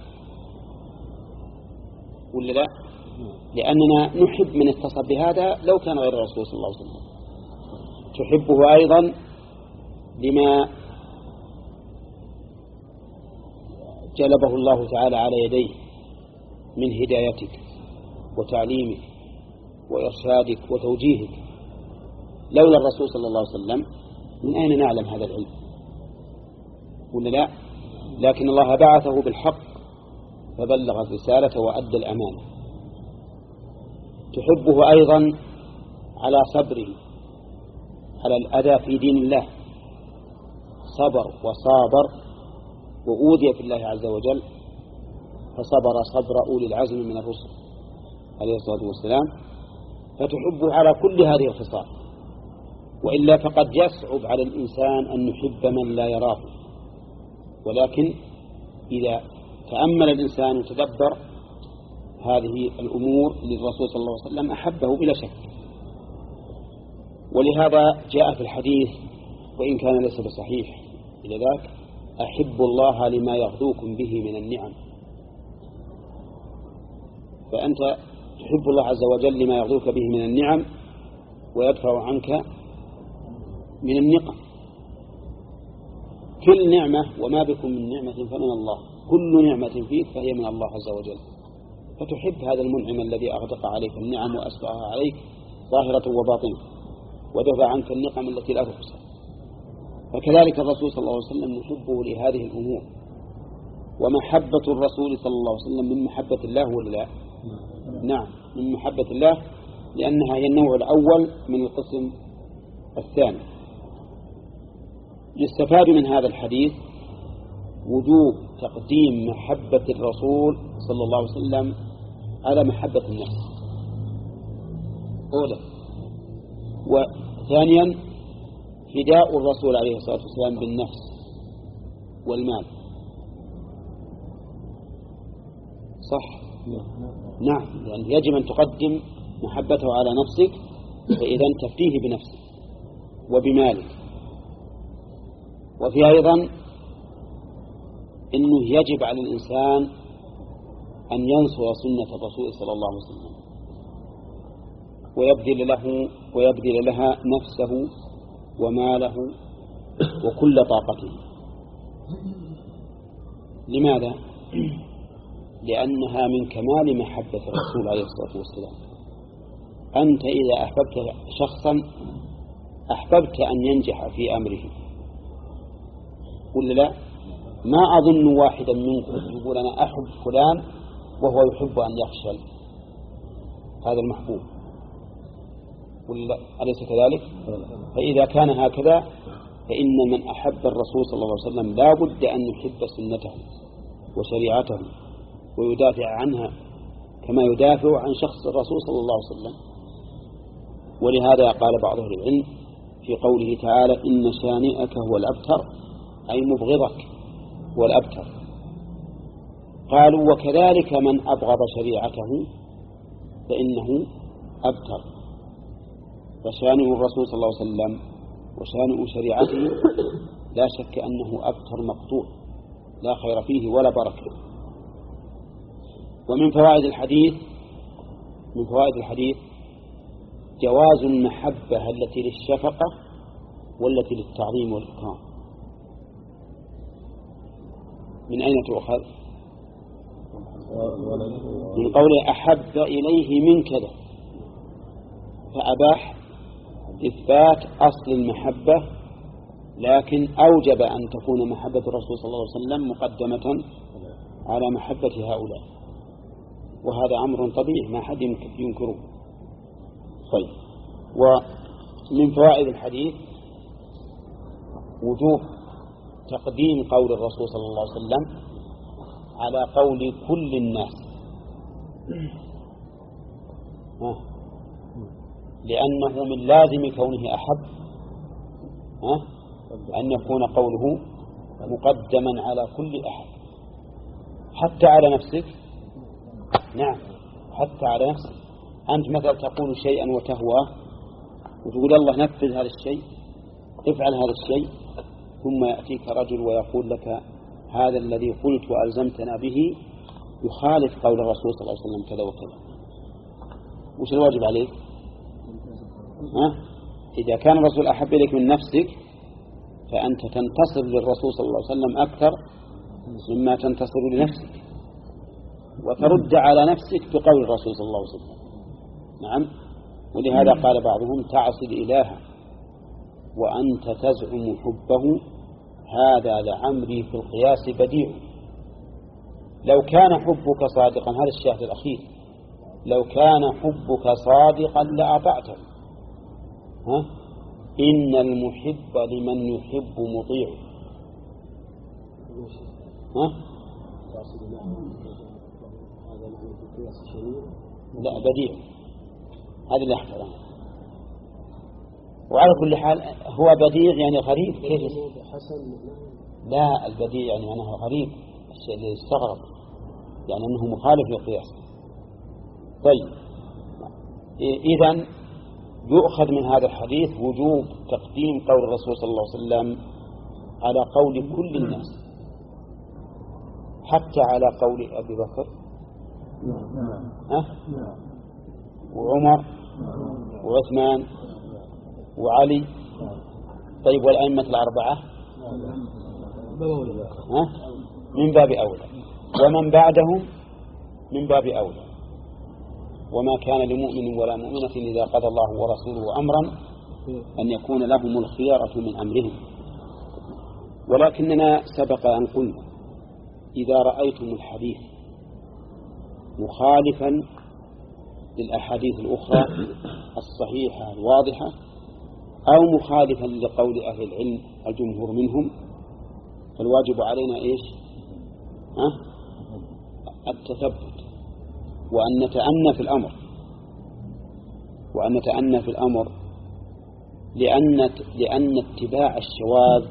[SPEAKER 1] ولا لا؟ لأننا نحب من اتصف بهذا لو كان غير الرسول صلى الله عليه وسلم. تحبه أيضا لما جلبه الله تعالى على يديه من هدايتك وتعليمك وإرشادك وتوجيهك. لولا الرسول صلى الله عليه وسلم من أين نعلم هذا العلم؟ ولا لا؟ لكن الله بعثه بالحق فبلغ الرسالة وأدى الأمانة. تحبه أيضا على صبره على الأذى في دين الله، صبر وصابر وأوذي في الله عز وجل فصبر صبر أولي العزم من الرسل عليه الصلاة والسلام. فتحبه على كل هذه الخصال، وإلا فقد يصعب على الإنسان أن يحب من لا يراه. ولكن إذا تأمل الإنسان وتدبر هذه الأمور للرسول صلى الله عليه وسلم أحبه بلا شك. ولهذا جاء في الحديث وإن كان ليس بصحيح إلى ذاك: أحب الله لما يغذوكم به من النعم. فأنت تحب الله عز وجل لما يغذوك به من النعم ويدفع عنك من النقم. كل نعمة وما بكم من نعمة فمن الله، كل نعمة فيك فهي من الله عز وجل. فتحب هذا المنعم الذي أغدق عليك النعم وأسبغها عليك ظاهرة وباطنة، ودفع عنك النقم التي لا تحصى. فكذلك الرسول صلى الله عليه وسلم نحبه لهذه الأمور. ومحبة الرسول صلى الله عليه وسلم من محبة الله ولا لا؟ نعم، من محبة الله، لأنها هي النوع الأول من القسم الثاني. يستفاد من هذا الحديث وجوب تقديم محبة الرسول صلى الله عليه وسلم على محبة النفس أولا. وثانيا فداء الرسول عليه الصلاة والسلام بالنفس والمال. صح؟ نعم، لأن يعني يجب أن تقدم محبته على نفسك، فإذا تفديه بنفسك وبمالك. وفي أيضا إنه يجب على الإنسان أن ينصر سنة الرسول صلى الله عليه وسلم ويبذل له ويبذل لها نفسه وماله وكل طاقته. لماذا؟ لأنها من كمال محبة الرسول عليه الصلاة والسلام. أنت إذا أحببت شخصا أحببت أن ينجح في أمره، ولا لا؟ ما أظن واحدا منكم يقول أنا أحب فلان وهو يحب أن يفشل، هذا المحبوب، ولا أليس كذلك؟ فإذا كان هكذا فإن من أحب الرسول صلى الله عليه وسلم لا بد أن يحب سنته وشريعته ويدافع عنها كما يدافع عن شخص الرسول صلى الله عليه وسلم. ولهذا قال بعض أهل العلم في قوله تعالى إن شانئك هو الأبتر، أي مبغضك هو الأبتر. قالوا وكذلك من أبغض شريعته فإنه أبتر. فشانئ الرسول صلى الله عليه وسلم وشانئ شريعته لا شك أنه أبتر مقطوع لا خير فيه ولا بركة. ومن فوائد الحديث من فوائد الحديث جواز المحبة التي للشفقة والتي للتعظيم والإكرام. من أين تؤخذ؟ من قوله أحب إليه من كذا، فأباح إثبات أصل المحبة، لكن أوجب أن تكون محبة الرسول صلى الله عليه وسلم مقدمة على محبة هؤلاء، وهذا أمر طبيعي ما حد ينكره. طيب، ومن فوائد الحديث وجوب تقديم قول الرسول صلى الله عليه وسلم على قول كل الناس، لأنه من لازم كونه أحب أن يكون قوله مقدما على كل أحد، حتى على نفسك. نعم، حتى على نفسك. أنت مثلا تقول شيئا وتهواه وتقول الله نفذ هذا الشيء، افعل هذا الشيء، ثم يأتيك رجل ويقول لك هذا الذي قلت وألزمتنا به يخالف قول الرسول صلى الله عليه وسلم كذا وكذا، وش الواجب عليك؟ ها؟ إذا كان الرسول أحب إليك من نفسك فأنت تنتصر للرسول صلى الله عليه وسلم أكثر مما تنتصر لنفسك، وترد على نفسك بقول الرسول صلى الله عليه وسلم. نعم، ولهذا قال بعضهم تعصي الإله وأنت تزعم حبه، هذا لعمري في القياس بديع. لو كان حبك صادقا، هذا الشاهد الأخير، لو كان حبك صادقا لأطعته. ها؟ إن المحب لمن يحب مطيع. ها؟ لا، بديع، هذا اللي أحفظه. وعلى كل حال هو بديع يعني غريب. كيف؟ لا، البديع يعني أنه غريب، الشيء اللي يستغرب، يعني أنه مخالف للقياس. طيب، إذن يؤخذ من هذا الحديث وجوب تقديم قول الرسول صلى الله عليه وسلم على قول كل الناس، حتى على قول أبي بكر أه؟ وعمر وعثمان وعلي. طيب، والأئمة الأربعة أه؟ من باب أولى، ومن بعدهم من باب أولى. وما كان لمؤمن ولا مؤمنة إذا قضى الله ورسوله أمرا أن يكون لهم الخيارة من أمرهم. ولكننا سبق أن قلنا إذا رأيتم الحديث مخالفا للأحاديث الأخرى الصحيحة الواضحة أو مخالفا لقول أهل العلم الجمهور منهم، فالواجب علينا إيش؟ أه؟ التثبت، وأن نتأنى في الأمر وأن نتأنى في الأمر لأن لأن اتباع الشواذ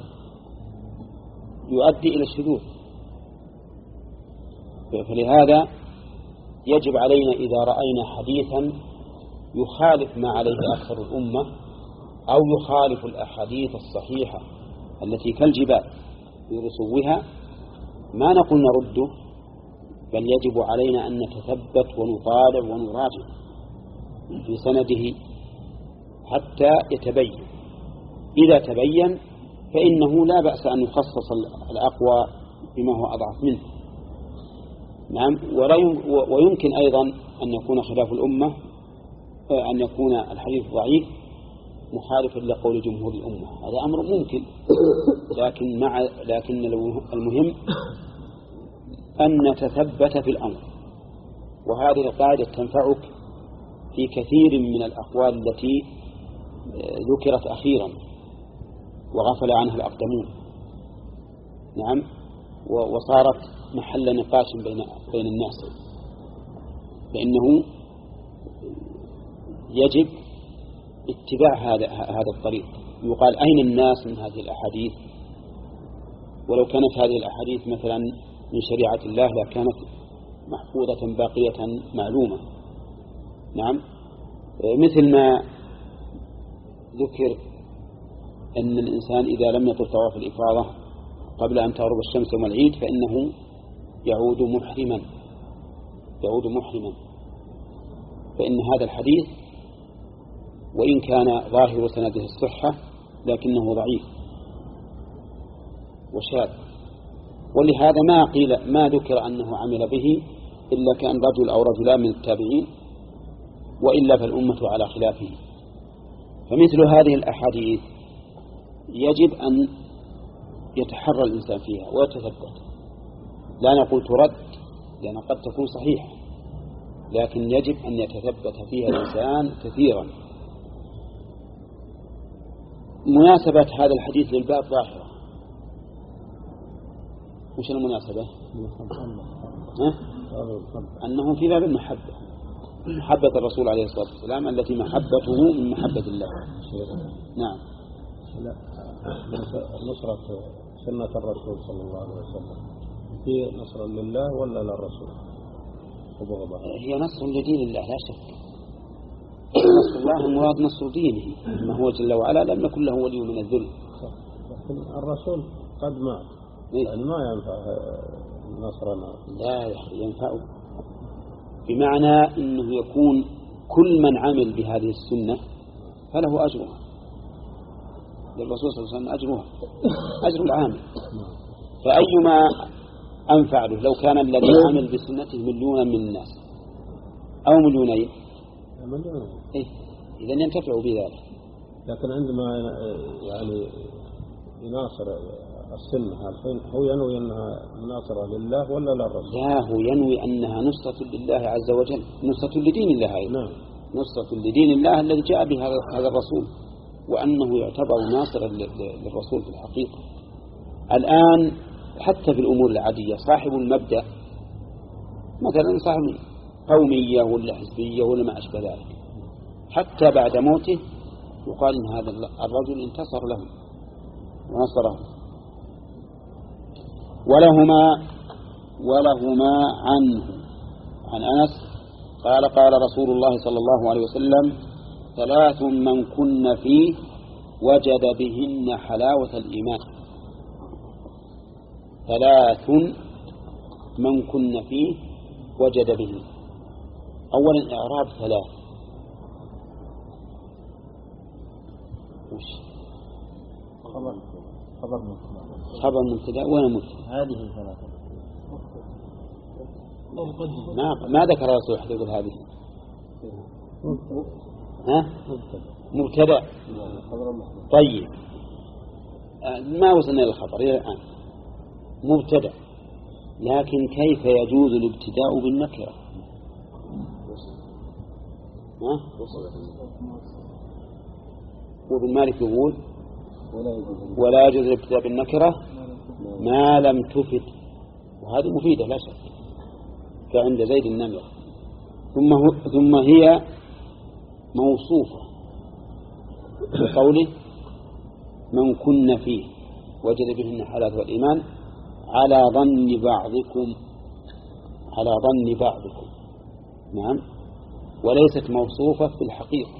[SPEAKER 1] يؤدي إلى الشذوذ. فلهذا يجب علينا إذا رأينا حديثا يخالف ما عليه أكثر الأمة أو يخالف الأحاديث الصحيحة التي كالجبال في رسوها ما نقول نرده، بل يجب علينا أن نتثبت ونطالع ونراجع في سنده حتى يتبين. إذا تبين فإنه لا بأس أن يخصص الأقوى بما هو أضعف منه. نعم. ويمكن أيضا أن يكون خلاف الأمة، أن يكون الحديث ضعيف مخالفا لقول جمهور الأمة، هذا أمر ممكن، لكن مع لكن المهم أن نتثبت في الأمر. وهذه القاعدة تنفعك في كثير من الأقوال التي ذكرت أخيرا وغفل عنها الأقدمون. نعم. وصارت محل نقاش بين بين الناس، لأنه يجب اتباع هذا هذا الطريق. يقال أين الناس من هذه الأحاديث؟ ولو كانت هذه الأحاديث مثلا من شريعة الله لكانت محفوظة باقية معلومة. نعم. مثل ما ذكر أن الإنسان إذا لم يطف طواف الإفاضة قبل أن تغرب الشمس يوم العيد فإنه يعود محرما يعود محرما فإن هذا الحديث وإن كان ظاهر سنده الصحة لكنه ضعيف وشاذ، ولهذا ما قيل ما ذكر أنه عمل به إلا كان رجل أو رجلان من التابعين، وإلا فالأمة على خلافه. فمثل هذه الأحاديث يجب أن يتحرى الإنسان فيها ويتثبت. لا نقول ترد لأن قد تكون صحيحة، لكن يجب أن يتثبت فيها الإنسان كثيرا. مناسبة هذا الحديث للباب ظاهرة. وش المناسبة؟ ها؟ أنه في باب المحبة، محبة الرسول عليه الصلاة والسلام التي محبته من محبة الله. نعم.
[SPEAKER 2] نصرة سنة الرسول صلى الله عليه وسلم هي نصر لله ولا للرسول؟
[SPEAKER 1] هي نصر لدين الله لا شك. نصر الله المراد نصر دينه، ما هو جل وعلا لم يكن له ولي من الذل.
[SPEAKER 2] لكن الرسول قد مات يعني ما ينفع نصرنا.
[SPEAKER 1] لا ينفع، بمعنى أنه يكون كل من عمل بهذه السنة فله أجرها، للرسول صلى الله عليه وسلم أجرها أجر العامل. فأيما أنفع له لو كان الذي عمل بسنته مليونا من الناس أو مليونين إيه؟ إذن ينتفعوا بذلك.
[SPEAKER 2] لكن عندما يعني يناصر السنة الحين هو ينوي أنها ناصرة لله ولا للرسول؟
[SPEAKER 1] لا، هو ينوي أنها نصرة لله عز وجل، نصرة لدين الله أيضا.
[SPEAKER 2] نعم.
[SPEAKER 1] نصرة لدين الله الذي جاء به هذا الرسول، وأنه يعتبر ناصرا للرسول في الحقيقة. الآن حتى في الأمور العادية صاحب المبدأ مثلا صاحب قومية ولا حزبية ولا ما أشبه ذلك، حتى بعد موته يقال إن هذا الرجل انتصر له ونصره. ولهما ولهما عنه عن أنس قال قال رسول الله صلى الله عليه وسلم ثلاث من كن فيه وجد بهن حلاوة الإيمان. ثلاث من كن فيه وجد به. أولا إعراب ثلاث وش
[SPEAKER 2] خبر خبر مبتدأ
[SPEAKER 1] خبر مبتدأ وين مبتدأ؟
[SPEAKER 2] هذه الثلاثة
[SPEAKER 1] ما ما ذكر الرسول حتى يقول هذه. ها مبتدأ. طيب ما وصلنا إلى الخبر إلى الآن. مبتدأ، لكن كيف يجوز الابتداء بالنكرة؟ ها؟ وابن مالك يقول ولا يجوز الابتداء بالنكرة ما لم تفد، وهذه مفيدة لا شك كعند زيد النمرة. ثم ثم هي موصوفة بقوله من كن فيه وجد بهن حلاوة الإيمان على ظن بعضكم على ظن بعضكم نعم، وليست موصوفة في الحقيقة،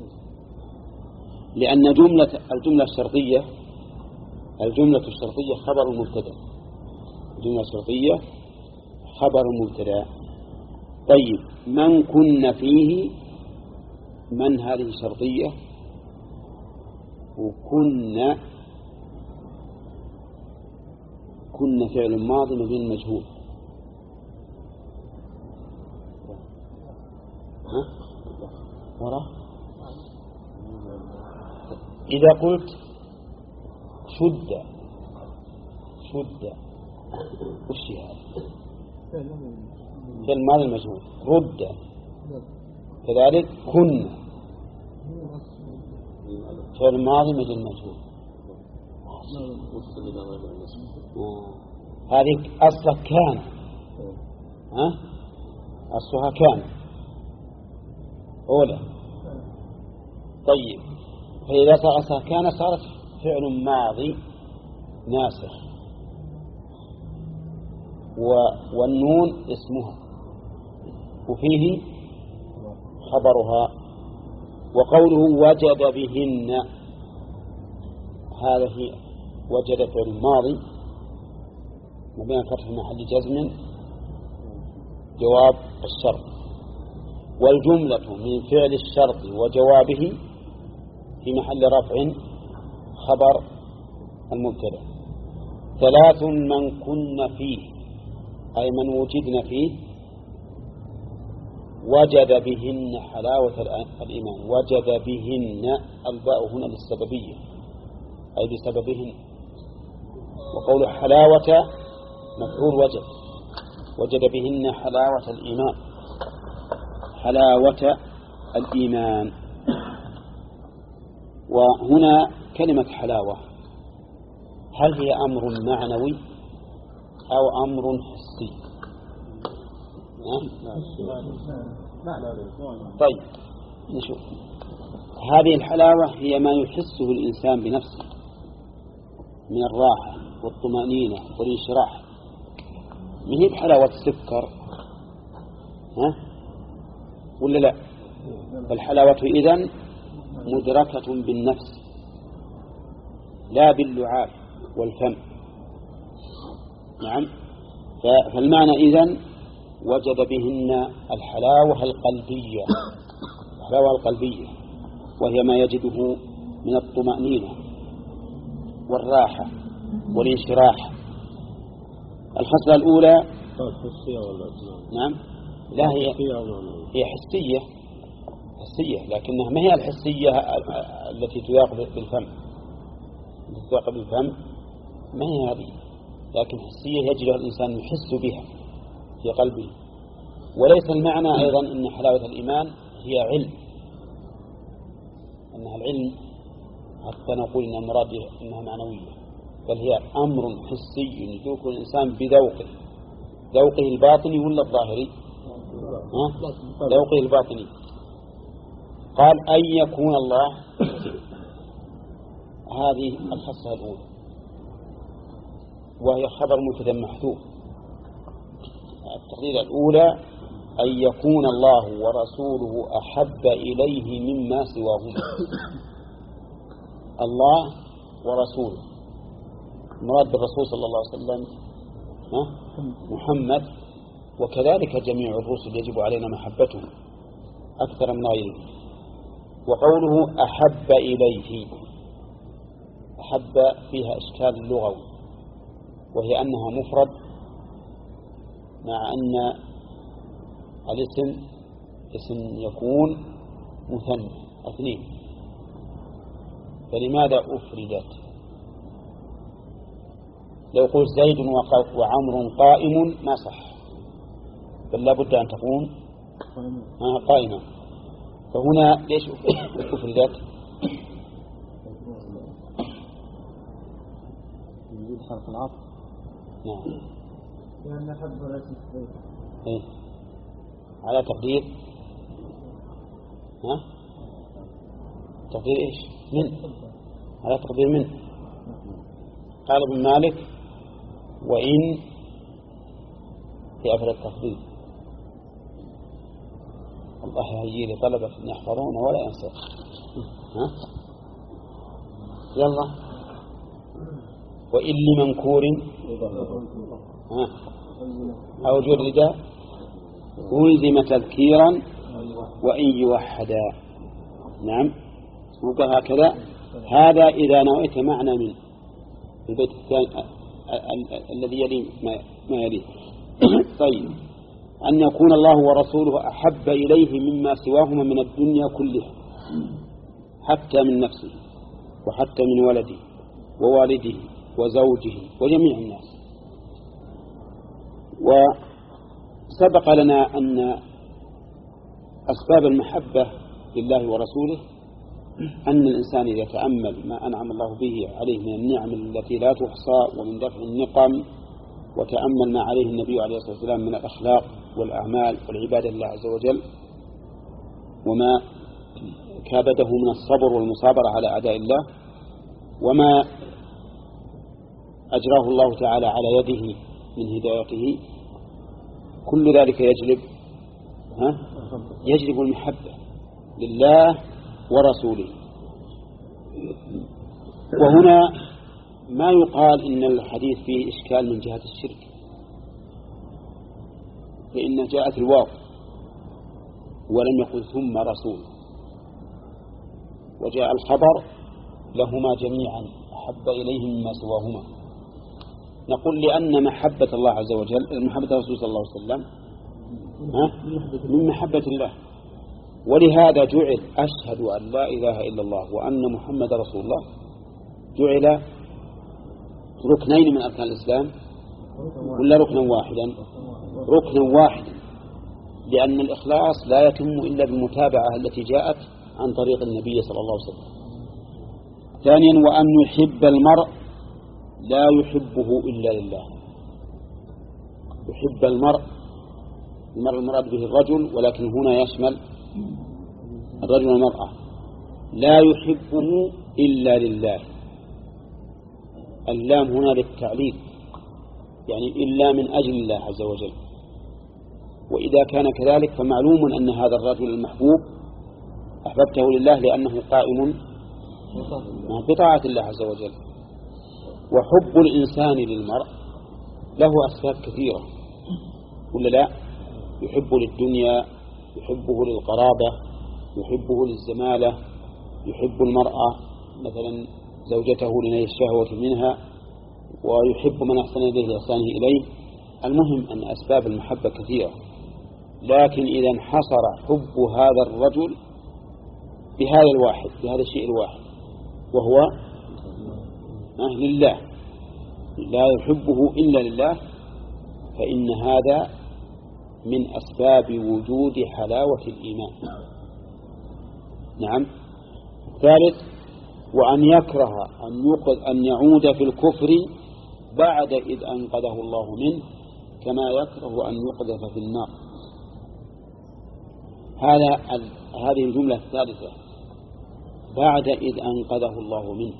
[SPEAKER 1] لأن جملة الجملة الشرطية الجملة الشرطية خبر المبتدأ، الجملة الشرطية خبر المبتدأ. طيب، من كن فيه، من هذه شرطية، وكن كن فعل ماضي مبني المجهول. ها؟ ورا إذا قلت شد شد وش هذا؟ فعل ماضي المجهول. رد كذلك، كن فعل ماضي مبني المجهول. هذه أصلها كان، ها؟ أصلها كان أولى. طيب، فإذا صارت كان صارت فعل ماضي ناسخ، والنون اسمها وفيه خبرها. وقوله وجد بهن، هذا هي وجد فعل ماضي مبني فتح محل جزم جواب الشرط، والجملة من فعل الشرط وجوابه في محل رفع خبر المبتدأ. ثلاث من كن فيه، أي من وجدن فيه، وجد بهن حلاوة الإيمان. وجد بهن، الباء هنا للسببية، أي بسببهن. وقول حلاوة مفعول وجد، وجد بهن حلاوة الإيمان، حلاوة الإيمان. وهنا كلمة حلاوة هل هي أمر معنوي أو أمر حسي؟ طيب، نشوف. هذه الحلاوة هي ما يحسه الإنسان بنفسه من الراحة والطمأنينة والانشراح، من هي حلاوة السكر، ها؟ ولا لا؟ فالحلاوة إذن مدركة بالنفس لا باللعاب والفم. نعم، فالمعنى إذن وجد بهن الحلاوة القلبية، الحلاوة القلبية، وهي ما يجده من الطمأنينة والراحة والانشراح. الخصلة الأولى
[SPEAKER 2] حسية ولا
[SPEAKER 1] نعم، لا هي هي حسية حسية، لكنها ما هي الحسية التي تذاق بالفم، التي تذاق بالفم ما هي هذه، لكن حسية يجد الإنسان يحس بها في قلبه. وليس المعنى أيضا أن حلاوة الإيمان هي علم، أنها العلم حتى نقول أن المراد أنها معنوية، بل هي أمر حسي يدرك الإنسان بذوقه، ذوقه الباطني ولا الظاهري؟ ذوقه الباطني. قال أن يكون الله، هذه الخصة الأولى، وهي خبر مبتدأ محذوف. التقدير الأولى أن يكون الله ورسوله أحب إليه مما سواهما. الله ورسوله، مراد بالرسول صلى الله عليه وسلم محمد، وكذلك جميع الرسل يجب علينا محبتهم أكثر من غيره. وقوله أحب إليه، أحب فيها إشكال لغوي، وهي أنها مفرد مع أن الاسم اسم يكون مثنى اثنين، فلماذا أفردت؟ لو قلت زيد وعمر قائم ما صح، بل لابد أن تكون قائمة. فهنا ليش أفردت؟
[SPEAKER 2] يجيب حرف العطف.
[SPEAKER 1] نعم،
[SPEAKER 2] لأن حب الاسم
[SPEAKER 1] إيه؟ على تقدير ها؟ تقدير إيش؟ من؟ على تقدير من؟ قال ابن مالك وإن في أفضل التقدير، الله يجي لي طلبة يحفظون ولا ينسون. ها يلا. وإن لمنكور ها أو جرد ألزم تذكيرا وإن يوحدا. نعم وقال هكذا. هذا إذا نويت معنى من البيت الثاني الذي يلي ما يليه. طيب أن يكون الله ورسوله أحب إليه مما سواهما من الدنيا كلها حتى من نفسه وحتى من ولده ووالده وزوجه وجميع الناس. وسبق لنا أن أسباب المحبة لله ورسوله أن الإنسان إذا تأمل ما أنعم الله به عليه من النعم التي لا تحصى ومن دفع النقم، وتأمل ما عليه النبي عليه الصلاة والسلام من الأخلاق والأعمال والعبادة لله عز وجل، وما كابده من الصبر والمصابرة على أعداء الله، وما أجراه الله تعالى على يده من هدايته، كل ذلك يجلب ها يجلب المحبة لله ورسوله. وهنا ما يقال إن الحديث فيه إشكال من جهة الشرك، فإن جاءت الواو ولم يقل ثم رسول، وجاء الخبر لهما جميعا أحب إليهم مما سواهما. نقول لأن محبة الله عز وجل محبة رسول صلى الله عليه وسلم من محبة الله، ولهذا جعل أشهد أن لا إله إلا الله وأن محمد رسول الله جعل ركنين من أركان الإسلام ولا ركنا واحدا؟ ركنا واحدا، لأن الإخلاص لا يتم إلا بالمتابعة التي جاءت عن طريق النبي صلى الله عليه وسلم. ثانيا وأن يحب المرء لا يحبه إلا لله. يحب المرء، المرء المراد به الرجل، ولكن هنا يشمل الرجل والمرأة، لا يحبه إلا لله. اللام هنا للتعليل، يعني إلا من أجل الله عز وجل. وإذا كان كذلك فمعلوم أن هذا الرجل المحبوب أحببته لله لأنه قائم بطاعة الله عز وجل. وحب الإنسان للمرء له أسباب كثيرة ولا لا؟ يحب للدنيا، يحبه للقرابة، يحبه للزمالة، يحب المرأة مثلا زوجته لنيل الشهوة منها، ويحب من أحسن إليه لإحسانه إليه. المهم أن أسباب المحبة كثيرة، لكن إذا انحصر حب هذا الرجل بهذا الواحد، بهذا الشيء الواحد، وهو أهل الله، لا يحبه إلا لله، فإن هذا من أسباب وجود حلاوة الإيمان. نعم. ثالث وأن يكره أن يقض أن يعود في الكفر بعد إذ أنقذه الله منه، كما يكره أن يقذف في النار. هذا هذه الجملة الثالثة بعد إذ أنقذه الله منه،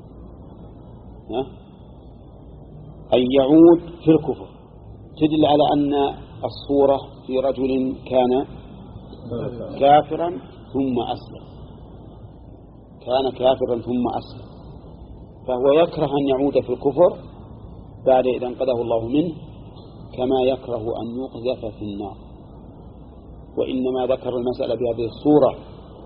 [SPEAKER 1] أن يعود في الكفر، تدل على أن الصورة في رجل كان كافرا ثم أسلم، كان كافرا ثم أسلم، فهو يكره أن يعود في الكفر بعد إذا انقذه الله منه، كما يكره أن يقذف في النار. وإنما ذكر المسألة بهذه الصورة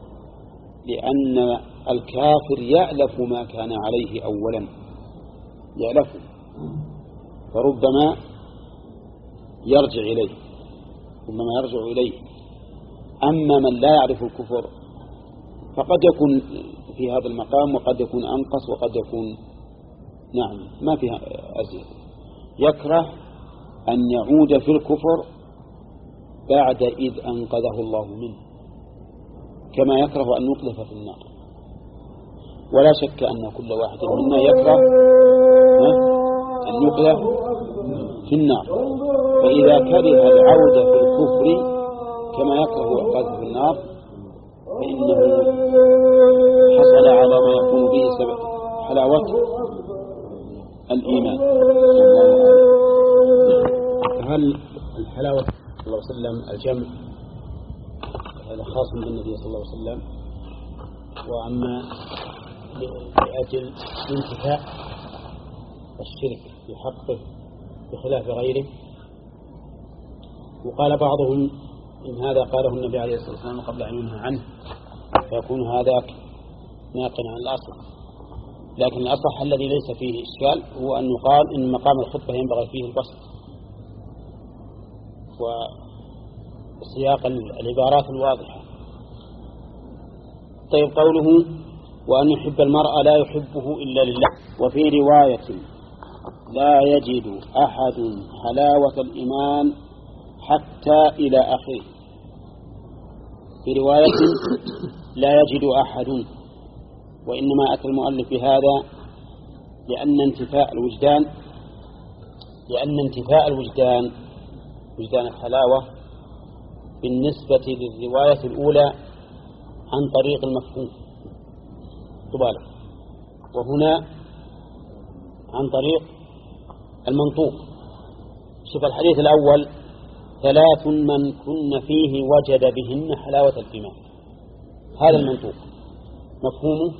[SPEAKER 1] لأن الكافر يألف ما كان عليه أولا، يألف، فربما يرجع إليه، ربما يرجع إليه. أما من لا يعرف الكفر فقد يكون في هذا المقام، وقد يكون أنقص، وقد يكون نعم ما فيها أزيد. يكره أن يعود في الكفر بعد إذ أنقذه الله منه، كما يكره أن يقذف في النار. ولا شك أن كل واحد منا يكره أن يقذف في النار، فإذا كره العودة في الكفر كما يكره القذف في النار فإنه حصل على ما يكون به سبب حلاوة الإيمان. هل الحلاوة صلى الله عليه وسلم الجمع
[SPEAKER 6] هذا خاص بالنبي صلى الله عليه وسلم، وأما لأجل انتفاء الشرك في حقه بخلاف غيره. وقال بعضهم إن هذا قاله النبي عليه الصلاة والسلام قبل أن ينهى عنه فيكون هذا ناقلا عن الأصل، لكن الأصح الذي ليس فيه إشكال هو أن يقال إن مقام الخطبة ينبغي فيه البسط وسياق العبارات الواضحة. طيب، قوله وأن يحب المرء لا يحبه إلا لله. وفي رواية لا يجد أحد حلاوة الإيمان حتى إلى آخره. في رواية لا يجد أحد، وإنما أتى المؤلف بهذا لأن انتفاء الوجدان لأن انتفاء الوجدان وجدان الحلاوة بالنسبة للرواية الأولى عن طريق المفهوم طبالة، وهنا عن طريق المنطوق. شوف الحديث الأول ثلاث من كن فيه وجد بهن حلاوة الإيمان، هذا المنطوق. مفهومه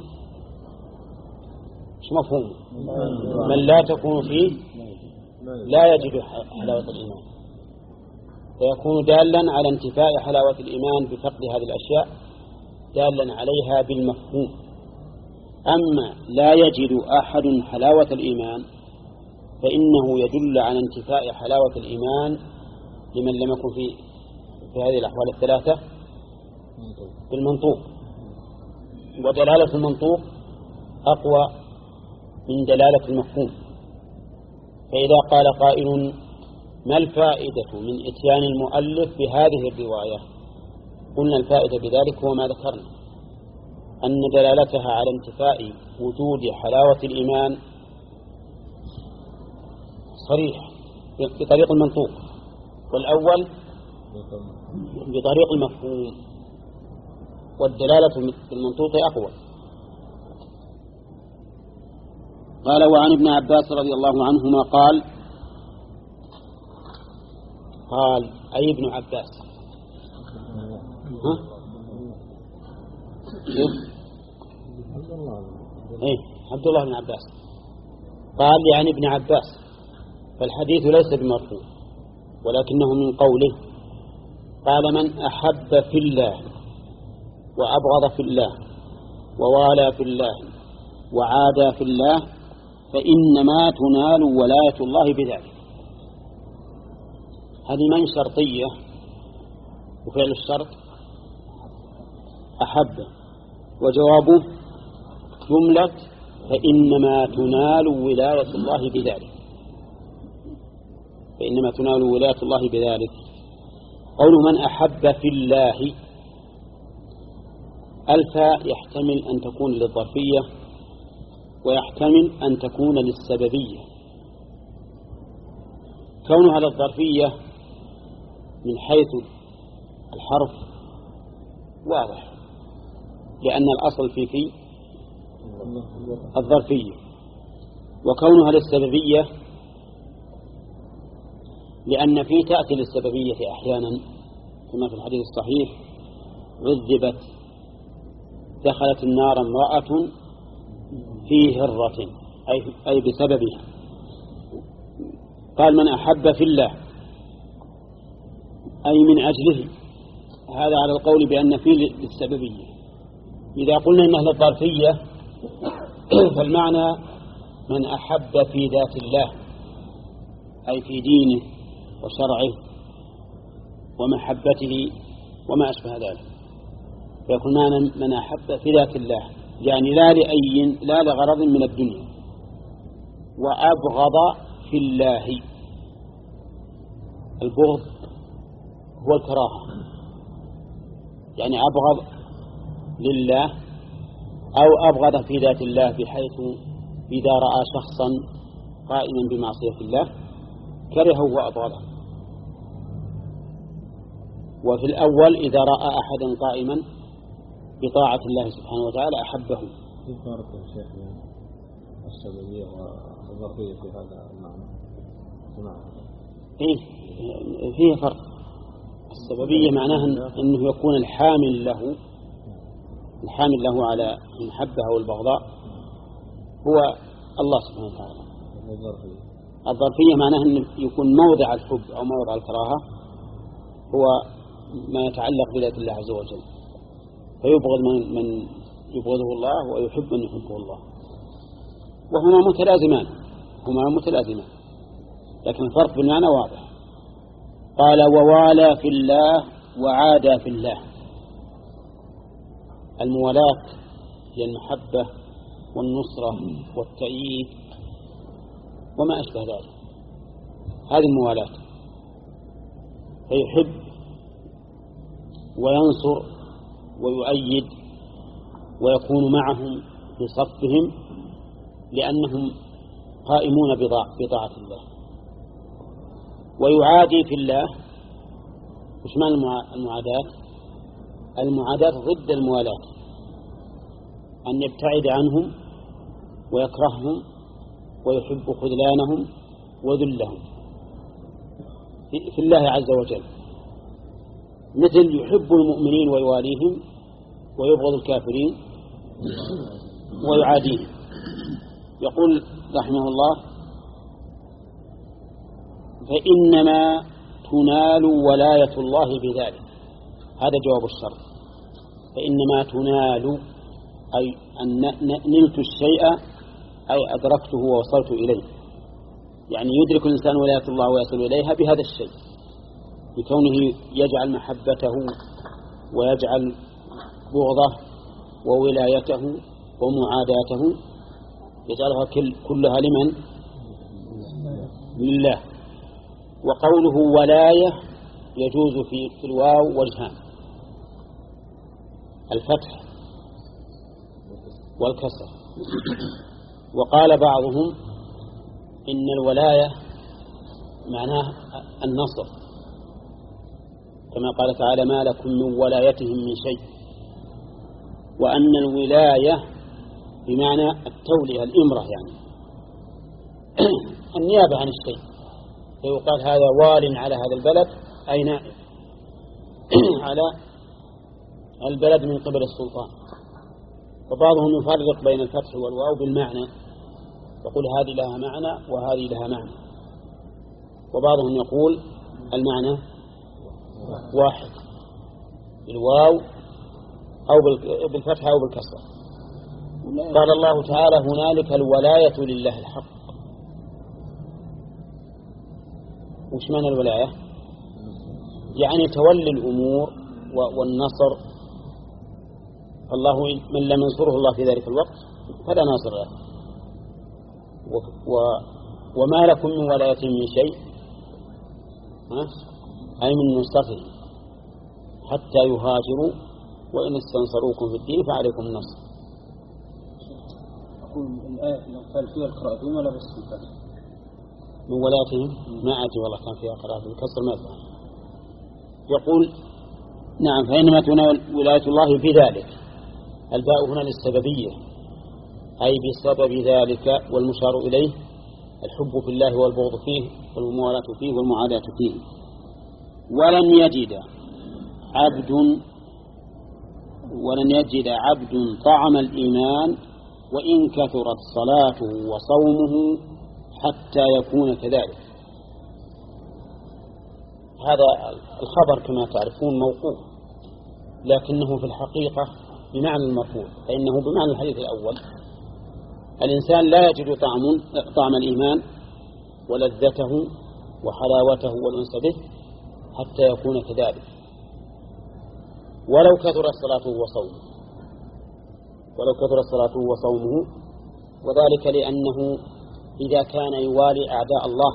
[SPEAKER 6] مش مفهومه من لا تكون فيه لا يجد حلاوة الإيمان، فيكون دالا على انتفاء حلاوة الإيمان بفقد هذه الأشياء، دالا عليها بالمفهوم. أما لا يجد أحد حلاوة الإيمان فإنه يدل على انتفاء حلاوة الإيمان لمن لم يكن في في هذه الأحوال الثلاثة بالمنطوق، ودلالة المنطوق أقوى من دلالة المفهوم. فإذا قال قائل ما الفائدة من إتيان المؤلف بهذه الرواية؟ قلنا الفائدة بذلك هو ما ذكرنا، أن دلالتها على انتفاء وجود حلاوة الإيمان صريح بطريق المنطوق، والأول بطريق المفهوم، والدلالة بالمنطوق أقوى. قال وعن ابن عباس رضي الله عنهما قال قال أي ابن عباس؟ ها؟ إيه عبد الله بن عباس. قال يعني ابن عباس، فالحديث ليس بمرفوع ولكنه من قوله قال من أحب في الله وأبغض في الله ووالى في الله وعادى في الله فإنما تنال ولاية الله بذلك. هذه من شرطية، وفعل الشرط أحب، وجوابه جملة فإنما تنال ولاية الله بذلك فإنما تنال ولاية الله بذلك. قول من أحب في الله الفاء يحتمل أن تكون للظرفية ويحتمل أن تكون للسببية. كونها للظرفية من حيث الحرف واضح، لأن الأصل في في الظرفية. وكونها للسببية لأن في تأتي للسببية أحيانا كما في الحديث الصحيح عذبت دخلت النار امرأة في هرة أي, أي بسببها. قال من أحب في الله أي من أجله، هذا على القول بأن فيه للسببية. إذا قلنا إنها للظرفية فالمعنى من أحب في ذات الله أي في دينه وشرعه ومحبته وما أشبه ذلك، فيكون معنى من أحب في ذات الله يعني لا لأي لا لغرض من الدنيا. وأبغض في الله، البغض هو الكراهة، يعني أبغض لله أو أبغض في ذات الله بحيث إذا رأى شخصا قائما بمعصية الله كرهه وأبغضه. وفي الأول إذا رأى أحدا قائما بطاعة الله سبحانه وتعالى أحبه.
[SPEAKER 2] في فرق يا شيخ بين السببية والظرفية في هذا المعنى؟
[SPEAKER 6] إيه فيه فرق. السببية معناها أنه يكون الحامل له الحامل له على المحبة أو البغضاء هو الله سبحانه وتعالى. الظرفية معناها أنه يكون موضع الحب أو موضع الكراهة هو ما يتعلق بذات الله عز وجل، فيبغض من, من يبغضه الله ويحب من يحبه الله، وهما متلازمان هما متلازمان لكن الفرق بالمعنى واضح. قال ووالى في الله وعادى في الله. الموالاة هي المحبة والنصرة والتأييد وما أشبه ذلك، هذه الموالاة، فيحب وينصر ويؤيد ويكون معهم في صفهم لأنهم قائمون بطاعة الله. ويعادي في الله. وش معنى المعاداة؟ المعاداة ضد الموالاة، أن يبتعد عنهم ويكرههم ويحب خذلانهم وذلهم في الله عز وجل، مثل يحب المؤمنين ويواليهم ويبغض الكافرين ويعاديهم. يقول رحمه الله فإنما تنال ولاية الله بذلك. هذا جواب الشرط. فإنما تنال أي أن نلت الشيء أي أدركته ووصلت إليه، يعني يدرك الإنسان ولاية الله ويصل إليها بهذا الشيء، بكونه يجعل محبته ويجعل بغضه وولايته ومعاداته يجعلها كلها لمن؟ لله. وقوله ولاية يجوز في الواو وجهان، الفتح والكسر. وقال بعضهم إن الولاية معناه النصر، كما قال تعالى ما لكم من ولايتهم من شيء، وأن الولاية بمعنى التولية الإمرة، يعني النيابة عن الشيء، فيقال هذا وال على هذا البلد أي نائب على البلد من قبل السلطان. وبعضهم يفرق بين الفتح والواو بالمعنى، يقول هذه لها معنى وهذه لها معنى، وبعضهم يقول المعنى واحد بالواو أو بالفتح أو بالكسر. قال الله تعالى هنالك الولاية لله الحق. وش معنى الولاية؟ يعني تولي الأمور والنصر. الله من لم ينصره الله في ذلك الوقت فلا ناصر له. وما لكم من ولاية من شيء أي من نصرته حتى يهاجروا وإن استنصروكم في الدين فعليكم النصر.
[SPEAKER 4] أقول الآية لو قال فيها القراءة ولا بس الفتح
[SPEAKER 6] من ولايتهم ما أتي والله كان فيها قراءة الكسر ما يفهم. يقول نعم فإنما تنال ولاية الله في ذلك. الباء هنا للسببية أي بسبب ذلك، والمشار إليه الحب في الله والبغض فيه والموالاة فيه والمعاداة فيه. ولن يجد عبد ولن يجد عبد طعم الإيمان وإن كثرت صلاته وصومه حتى يكون كذلك. هذا الخبر كما تعرفون موقوف، لكنه في الحقيقة بمعنى المرفوع، فإنه بمعنى الحديث الأول. الإنسان لا يجد طعم طعم الإيمان ولذته وحلاوته والأنس به حتى يكون كذلك، ولو كثرت صلاته وصومه ولو كثرت صلاته وصومه وذلك لأنه إذا كان يوالي أعداء الله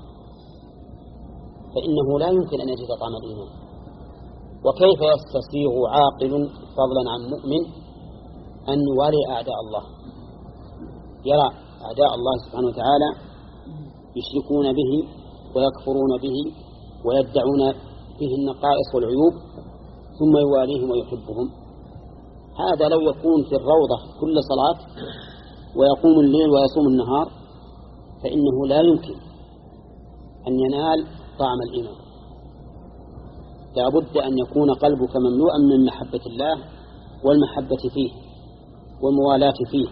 [SPEAKER 6] فإنه لا يمكن أن يجد طعم الإيمان. وكيف يستسيغ عاقل فضلا عن مؤمن أن يوالي أعداء الله؟ يرى أعداء الله سبحانه وتعالى يشركون به ويكفرون به ويدعون فيه النقائص والعيوب ثم يواليهم ويحبهم. هذا لو يكون في الروضة كل صلاة ويقوم الليل ويصوم النهار فإنه لا يمكن أن ينال طعم الإيمان. لا بد أن يكون قلبك مملوءا من محبة الله والمحبة فيه والموالاة فيه،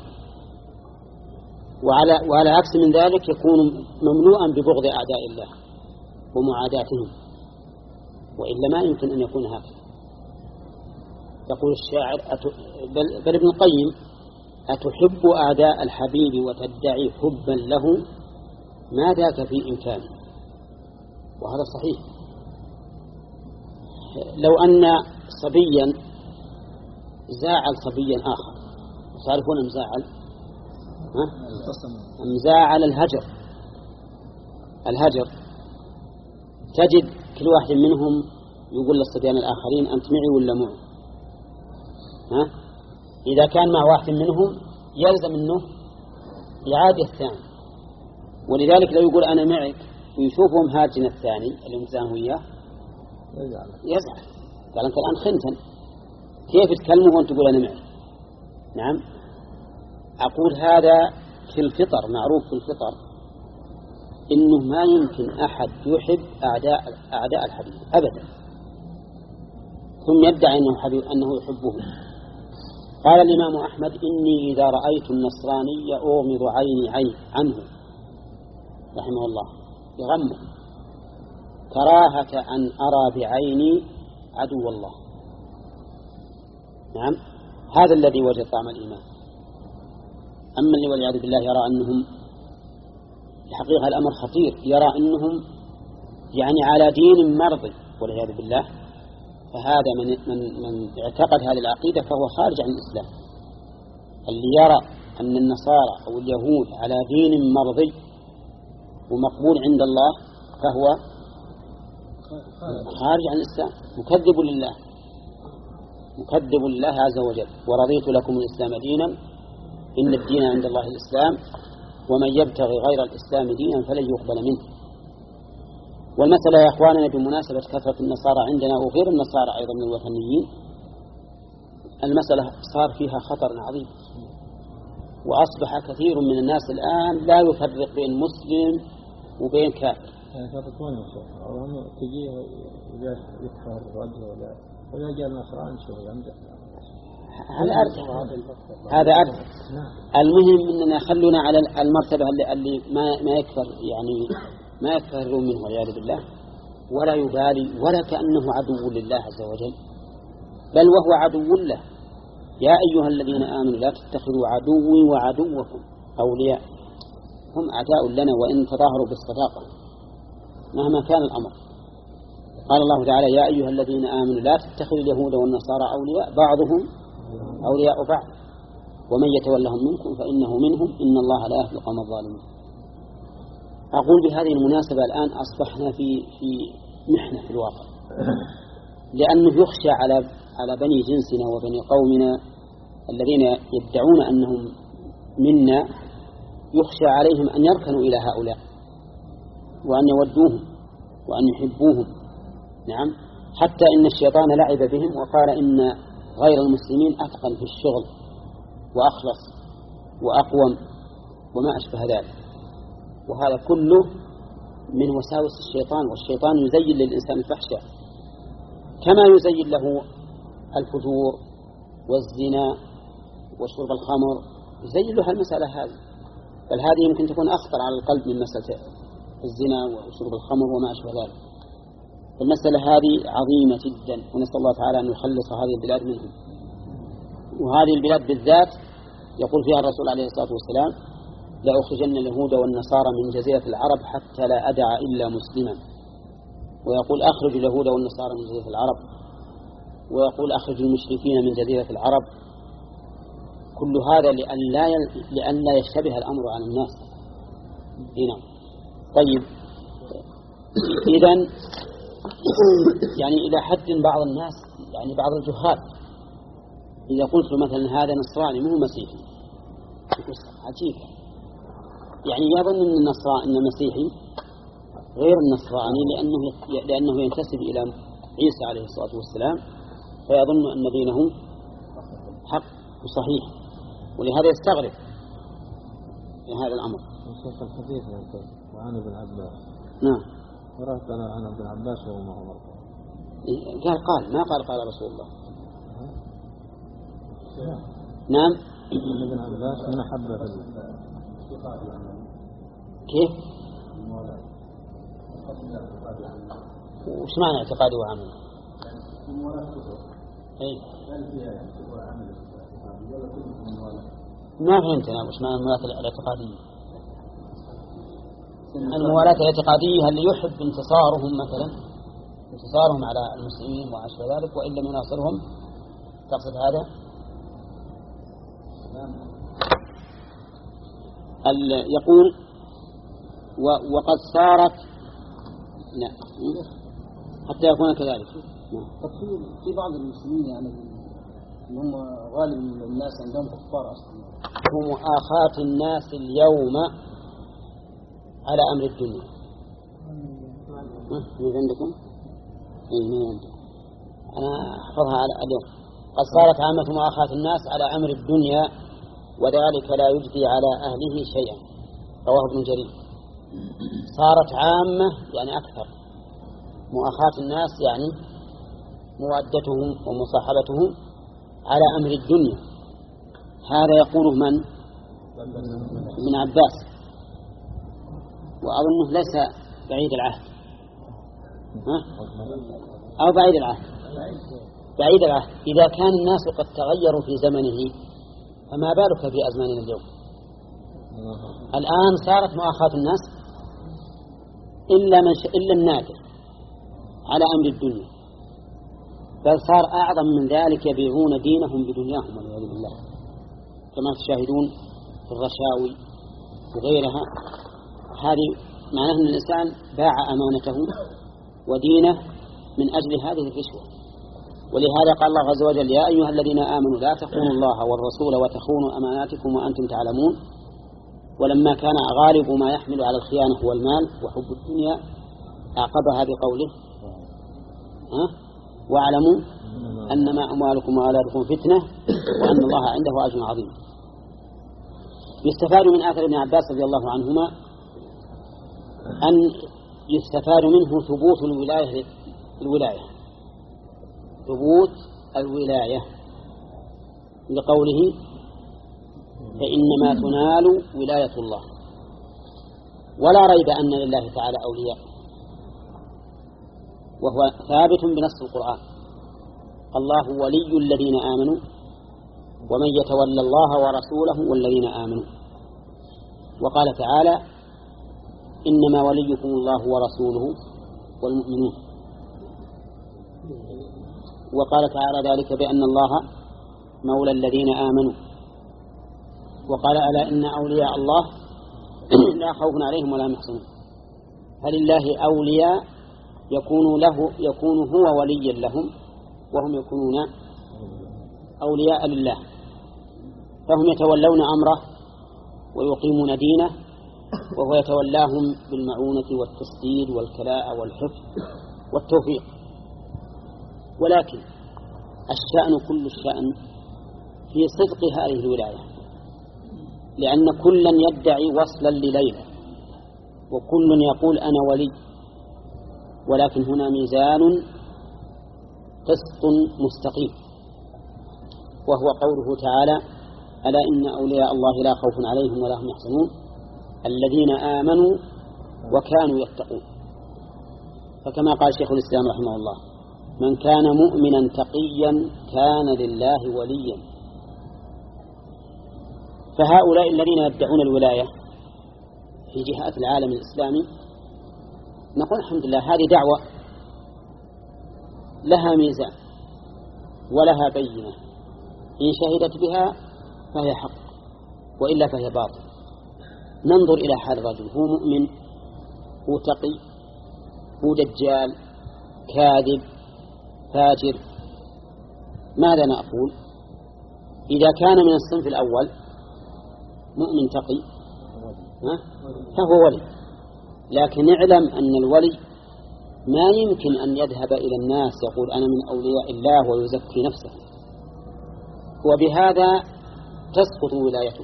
[SPEAKER 6] وعلى, وعلى عكس من ذلك يكون مملوءا ببغض أعداء الله ومعاداتهم، وإلا ما يمكن أن يكون هكذا. يقول الشاعر بل, بل ابن القيم: أتحب أعداء الحبيب وتدعي حبا له ما ذاك في إمكانه. وهذا صحيح. لو أن صبيا زاعل صبيا آخر، تعرفون مزاعل؟ مزاعل الهجر. الهجر تجد كل واحد منهم يقول للصبيان الآخرين: أنت معي ولا معي؟ ها؟ إذا كان مع واحد منهم يلزم أنه يعادي الثاني، ولذلك لو يقول أنا معك ويشوفهم هاجن الثاني اللي متزاهم وياه يزعل، قال أنت الآن خنتن، كيف تكلمه وأنت تقول أنا معك؟ نعم. أقول هذا في الفطر، معروف في الفطر إنه ما يمكن أحد يحب أعداء أعداء الحبيب أبدا، ثم يدعي أنه حبيب أنه يحبه. قال الإمام أحمد: إني إذا رأيت النصراني أغمض عيني عين عنه رحمه الله بغمه كراهة أن أرى بعيني عدو الله. نعم، هذا الذي وجد طعم الإيمان. أما اللي والعياذ بالله يرى أنهم الحقيقة الأمر خطير، يرى أنهم يعني على دين مرضي والعياذ بالله، فهذا من, من, من اعتقد هذه العقيدة فهو خارج عن الإسلام. اللي يرى أن النصارى أو اليهود على دين مرضي ومقبول عند الله فهو خارج عن الإسلام، مكذب لله مكذب لله عز وجل. ورضيت لكم الإسلام دينا إن الدين عند الله الإسلام ومن يبتغي غير الإسلام دينا فلن يقبل منه. والمسألة يا أخواننا بمناسبة كثرة النصارى عندنا وغير النصارى أيضا من الوثنيين، المسألة صار فيها خطر عظيم، وأصبح كثير من الناس الآن لا يفرق بين مسلم وبين كافر.
[SPEAKER 2] يعني يفرقون يا شيخ، هم تجيه إذا يكفر وجهه ولا ولا جاء النصراني شو عنده.
[SPEAKER 6] هذا أرجع هذا أرجع المهم أننا خلونا على المرتبة اللي, اللي ما ما يكفر، يعني ما يكفر منه والعياذ بالله، ولا يبالي ولا كأنه عدو لله عز وجل، بل وهو عدو له. يا أيها الذين آمنوا لا تتخذوا عدوي وعدوكم أولياء، هم أعداء لنا وإن تظاهروا بالصداقة مهما كان الأمر. قال الله تعالى: يا أيها الذين آمنوا لا تتخذوا اليهود والنصارى أولياء بعضهم أولياء بعض ومن يتولهم منكم فإنه منهم إن الله لا يهدي القوم الظالمين. أقول بهذه المناسبة الآن أصبحنا في في محنة في الواقع، لأنه يخشى على على بني جنسنا وبني قومنا الذين يدعون أنهم منا، يخشى عليهم أن يركنوا إلى هؤلاء وأن يودوهم وأن يحبوهم. نعم، حتى إن الشيطان لعب بهم وقال إن غير المسلمين أتقن في الشغل وأخلص وأقوم وما أشبه ذلك. وهذا كله من وساوس الشيطان، والشيطان يزين للإنسان الفحشة كما يزين له الفجور والزنا وشرب الخمر، يزين له المسألة هذه. بل هذه يمكن تكون أخطر على القلب من مسألة الزنا وشرب الخمر وما أشبه ذلك. المسألة هذه عظيمة جدا، ونسأل الله تعالى أن يخلص هذه البلاد منهم. وهذه البلاد بالذات يقول فيها الرسول عليه الصلاة والسلام: لا أخرجن اليهود والنصارى من جزيرة العرب حتى لا أدع إلا مسلما. ويقول: أخرج اليهود والنصارى من جزيرة العرب. ويقول: أخرج المشركين من جزيرة العرب. كل هذا لأن لا لأن لا يشتبه الأمر على الناس. هنا طيب، إذن يعني إلى حد بعض الناس، يعني بعض الجهال، إذا قلت له مثلا هذا نصراني مو مسيحي، عجيب، يعني يظن أن النصراني أن المسيحي غير النصراني لأنه لأنه ينتسب إلى عيسى عليه الصلاة والسلام، فيظن أن دينه حق وصحيح، ولهذا يستغرب من هذا الأمر.
[SPEAKER 2] شوف الحديث وعن ابن عباس.
[SPEAKER 6] نعم.
[SPEAKER 2] قرأت أنا عن ابن عباس وهو مرفوع.
[SPEAKER 6] قال قال ما قال قال رسول الله. نعم.
[SPEAKER 2] ابن عباس من أحب
[SPEAKER 6] كيف؟ وش معنى اعتقاده وعمله؟ اي ما فهمت انا وش معنى الموالاة الاعتقادية. الموالاة الاعتقادية اللي يحب انتصارهم مثلا انتصارهم على المسلمين وعشر ذلك وإن لم يناصرهم، تقصد هذا؟ يقول وقد صارت لا حتى يكون كذلك.
[SPEAKER 4] قد في بعض المسلمين يعني هم غالب الناس عندهم كفار أصلا،
[SPEAKER 6] هم مؤاخاة الناس اليوم على أمر الدنيا. من عندكم؟ إيه من عندكم؟ أنا أحفظها على اليوم. قد صارت عامة مؤاخاة الناس على أمر الدنيا وذلك لا يجدي على أهله شيئا. رواه ابن جرير. صارت عامة يعني أكثر مؤاخاة الناس يعني مودتهم ومصاحبتهم على أمر الدنيا. هذا يقوله من؟ ابن عباس، وأظنه ليس بعيد العهد. ها؟ أو بعيد العهد بعيد العهد. إذا كان الناس قد تغيروا في زمنه فما بالك في أزماننا اليوم. الآن صارت مؤاخاة الناس إلا, من ش... إلا النادر على أمر الدنيا، بل صار أعظم من ذلك يبيعون دينهم بدنياهم والعياذ بالله، كما تشاهدون في الرشاوي وغيرها. هذه معناه أن الإنسان باع أمانته ودينه من أجل هذه الرشوة. ولهذا قال الله عز وجل يا أيها الذين آمنوا لا تخونوا الله والرسول وتخونوا أماناتكم وأنتم تعلمون. ولما كان غالب ما يحمل على الخيانة هو المال وحب الدنيا أعقبها بقوله ها؟ واعلموا أنما أموالكم وأولادكم فتنة وأن الله عنده أجر عظيم. يستفاد من آثار ابن عباس رضي الله عنهما أن يستفاد منه ثبوت الولاية الولاية ثبوت الولاية لقوله فإنما تنال ولاية الله. ولا ريب أن لله تعالى أولياء، وهو ثابت بنص القرآن. الله ولي الذين آمنوا ومن يتولى الله ورسوله والذين آمنوا. وقال تعالى إنما وليكم الله ورسوله والمؤمنون. وقال تعالى ذلك بأن الله مولى الذين آمنوا. وقال ألا إن أولياء الله لا خوف عليهم ولا هم يحزنون. فلله أولياء يكون له يكون هو وليا لهم وهم يكونون أولياء لله، فهم يتولون أمره ويقيمون دينه، وهو يتولاهم بالمعونة والتسديد والكلاء والحفظ والتوفيق. ولكن الشأن كل الشأن في صدق هذه الولاية، لأن كلا يدعي وصلا لليلى وكل يقول أنا ولي، ولكن هنا ميزان قسط مستقيم، وهو قوله تعالى ألا إن أولياء الله لا خوف عليهم ولا هم يحزنون الذين آمنوا وكانوا يتقون. فكما قال شيخ الإسلام رحمه الله من كان مؤمنا تقيا كان لله وليا. فهؤلاء الذين يدعون الولاية في جهات العالم الإسلامي نقول الحمد لله هذه دعوة لها ميزان ولها بينة، إن شهدت بها فهي حق وإلا فهي باطل. ننظر إلى حال الرجل، هو مؤمن، هو تقي، هو دجال، كاذب، فاجر، ماذا نقول؟ إذا كان من الصنف الأول مؤمن تقي فهو ولي، لكن اعلم أن الولي ما يمكن أن يذهب إلى الناس يقول أنا من أولياء الله ويزكي نفسه، وبهذا تسقط ولايته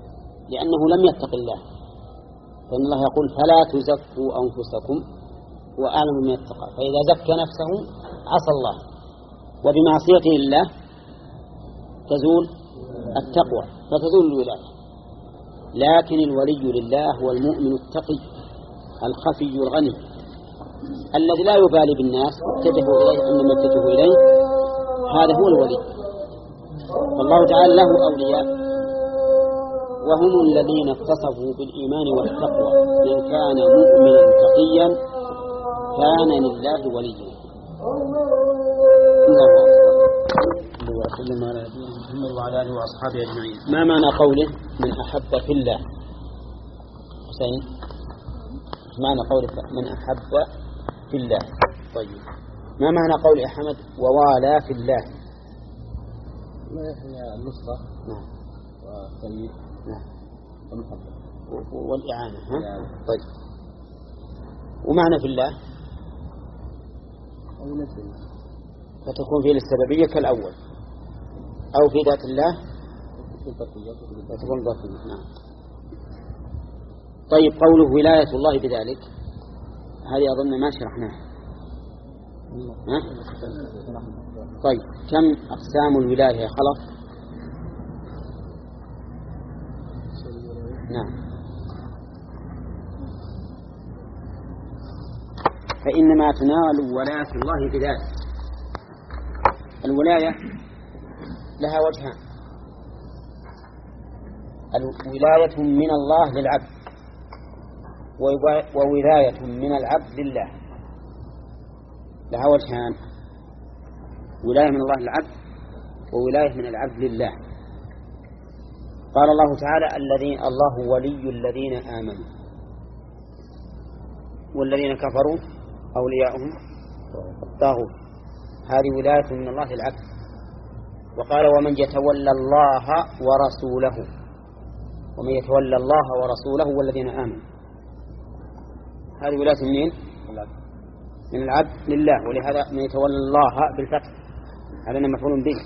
[SPEAKER 6] لأنه لم يتق الله. فإن الله يقول فلا تزكوا أنفسكم وأعلم من يتقى، فإذا زكى نفسه عصى الله، وبمعصيته الله تزول التقوى فتزول الولاية. لكن الولي لله هو المؤمن التقي الخفي الغني الذي لا يبالي بالناس اتجهوا إليه أنما اتجهوا إليه، هذا هو الولي. فالله تعالى له أولياء وهم الذين اتصفوا بالإيمان والتقوى، من كان مؤمنا تقيا كان لله وليا. وسلم على نبينا محمد وعلى آله وأصحابه أجمعين. ما معنى قوله من أحب في الله؟ حسين، معنى قوله من أحب في الله؟ طيب، ما معنى قول أحمد ووالى في الله؟
[SPEAKER 2] ما هي النصرة
[SPEAKER 6] نعم
[SPEAKER 2] والتأييد
[SPEAKER 6] نعم
[SPEAKER 2] والمحبة
[SPEAKER 6] والإعانة. ها؟
[SPEAKER 2] يعني.
[SPEAKER 6] طيب، ومعنى في الله فتكون فيه السببية كالأول، أو في ذات الله فتكون ذاتية. نعم. طيب، قوله ولاية الله بذلك، هذه أظن ما شرحناها. ها؟ طيب، كم أقسام الولاية يا خلف؟ نعم. فإنما تنال ولاية الله بذلك. الولاية لها وجهان: الولاية من الله للعبد، وولاية من العبد لله. لها وجهان: ولاية من الله للعبد، وولاية من العبد لله. قال الله تعالى: الذين الله ولي الذين آمنوا، والذين كفروا أولياؤهم الطاغوت. هذه ولاية من الله للعبد. وقال: ومن يتولى الله ورسوله. ومن يتولى الله ورسوله والذين آمنوا. هذه ولاية منين؟ من العبد لله. ولهذا من يتولى الله بالفتح على مفعول به.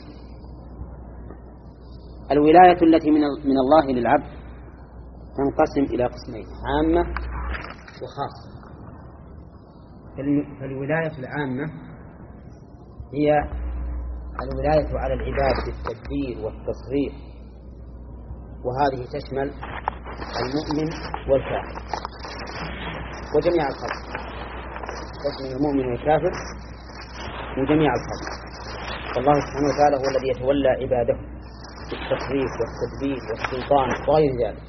[SPEAKER 6] الولاية التي من من الله للعبد تنقسم إلى قسمين: عامة وخاصة. فالولاية العامة هي الولاية على العباد بالتدبير والتصريف، وهذه تشمل المؤمن والكافر وجميع الخلق، تشمل المؤمن والكافر وجميع الخلق. فالله سبحانه وتعالى هو الذي يتولى عباده بالتصريف والتدبير والسلطان وغير ذلك.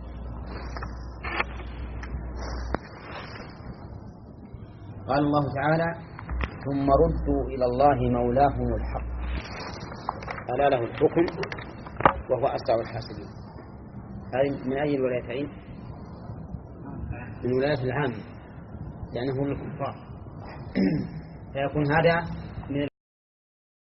[SPEAKER 6] قال الله تعالى: ثم ردوا إلى الله مولاهم الحق ألا له الحكم وهو أسرع الحاسبين. هذه من أي الولايتين؟ من الولايات العامة، لأنه من الكفار. فيكون هذا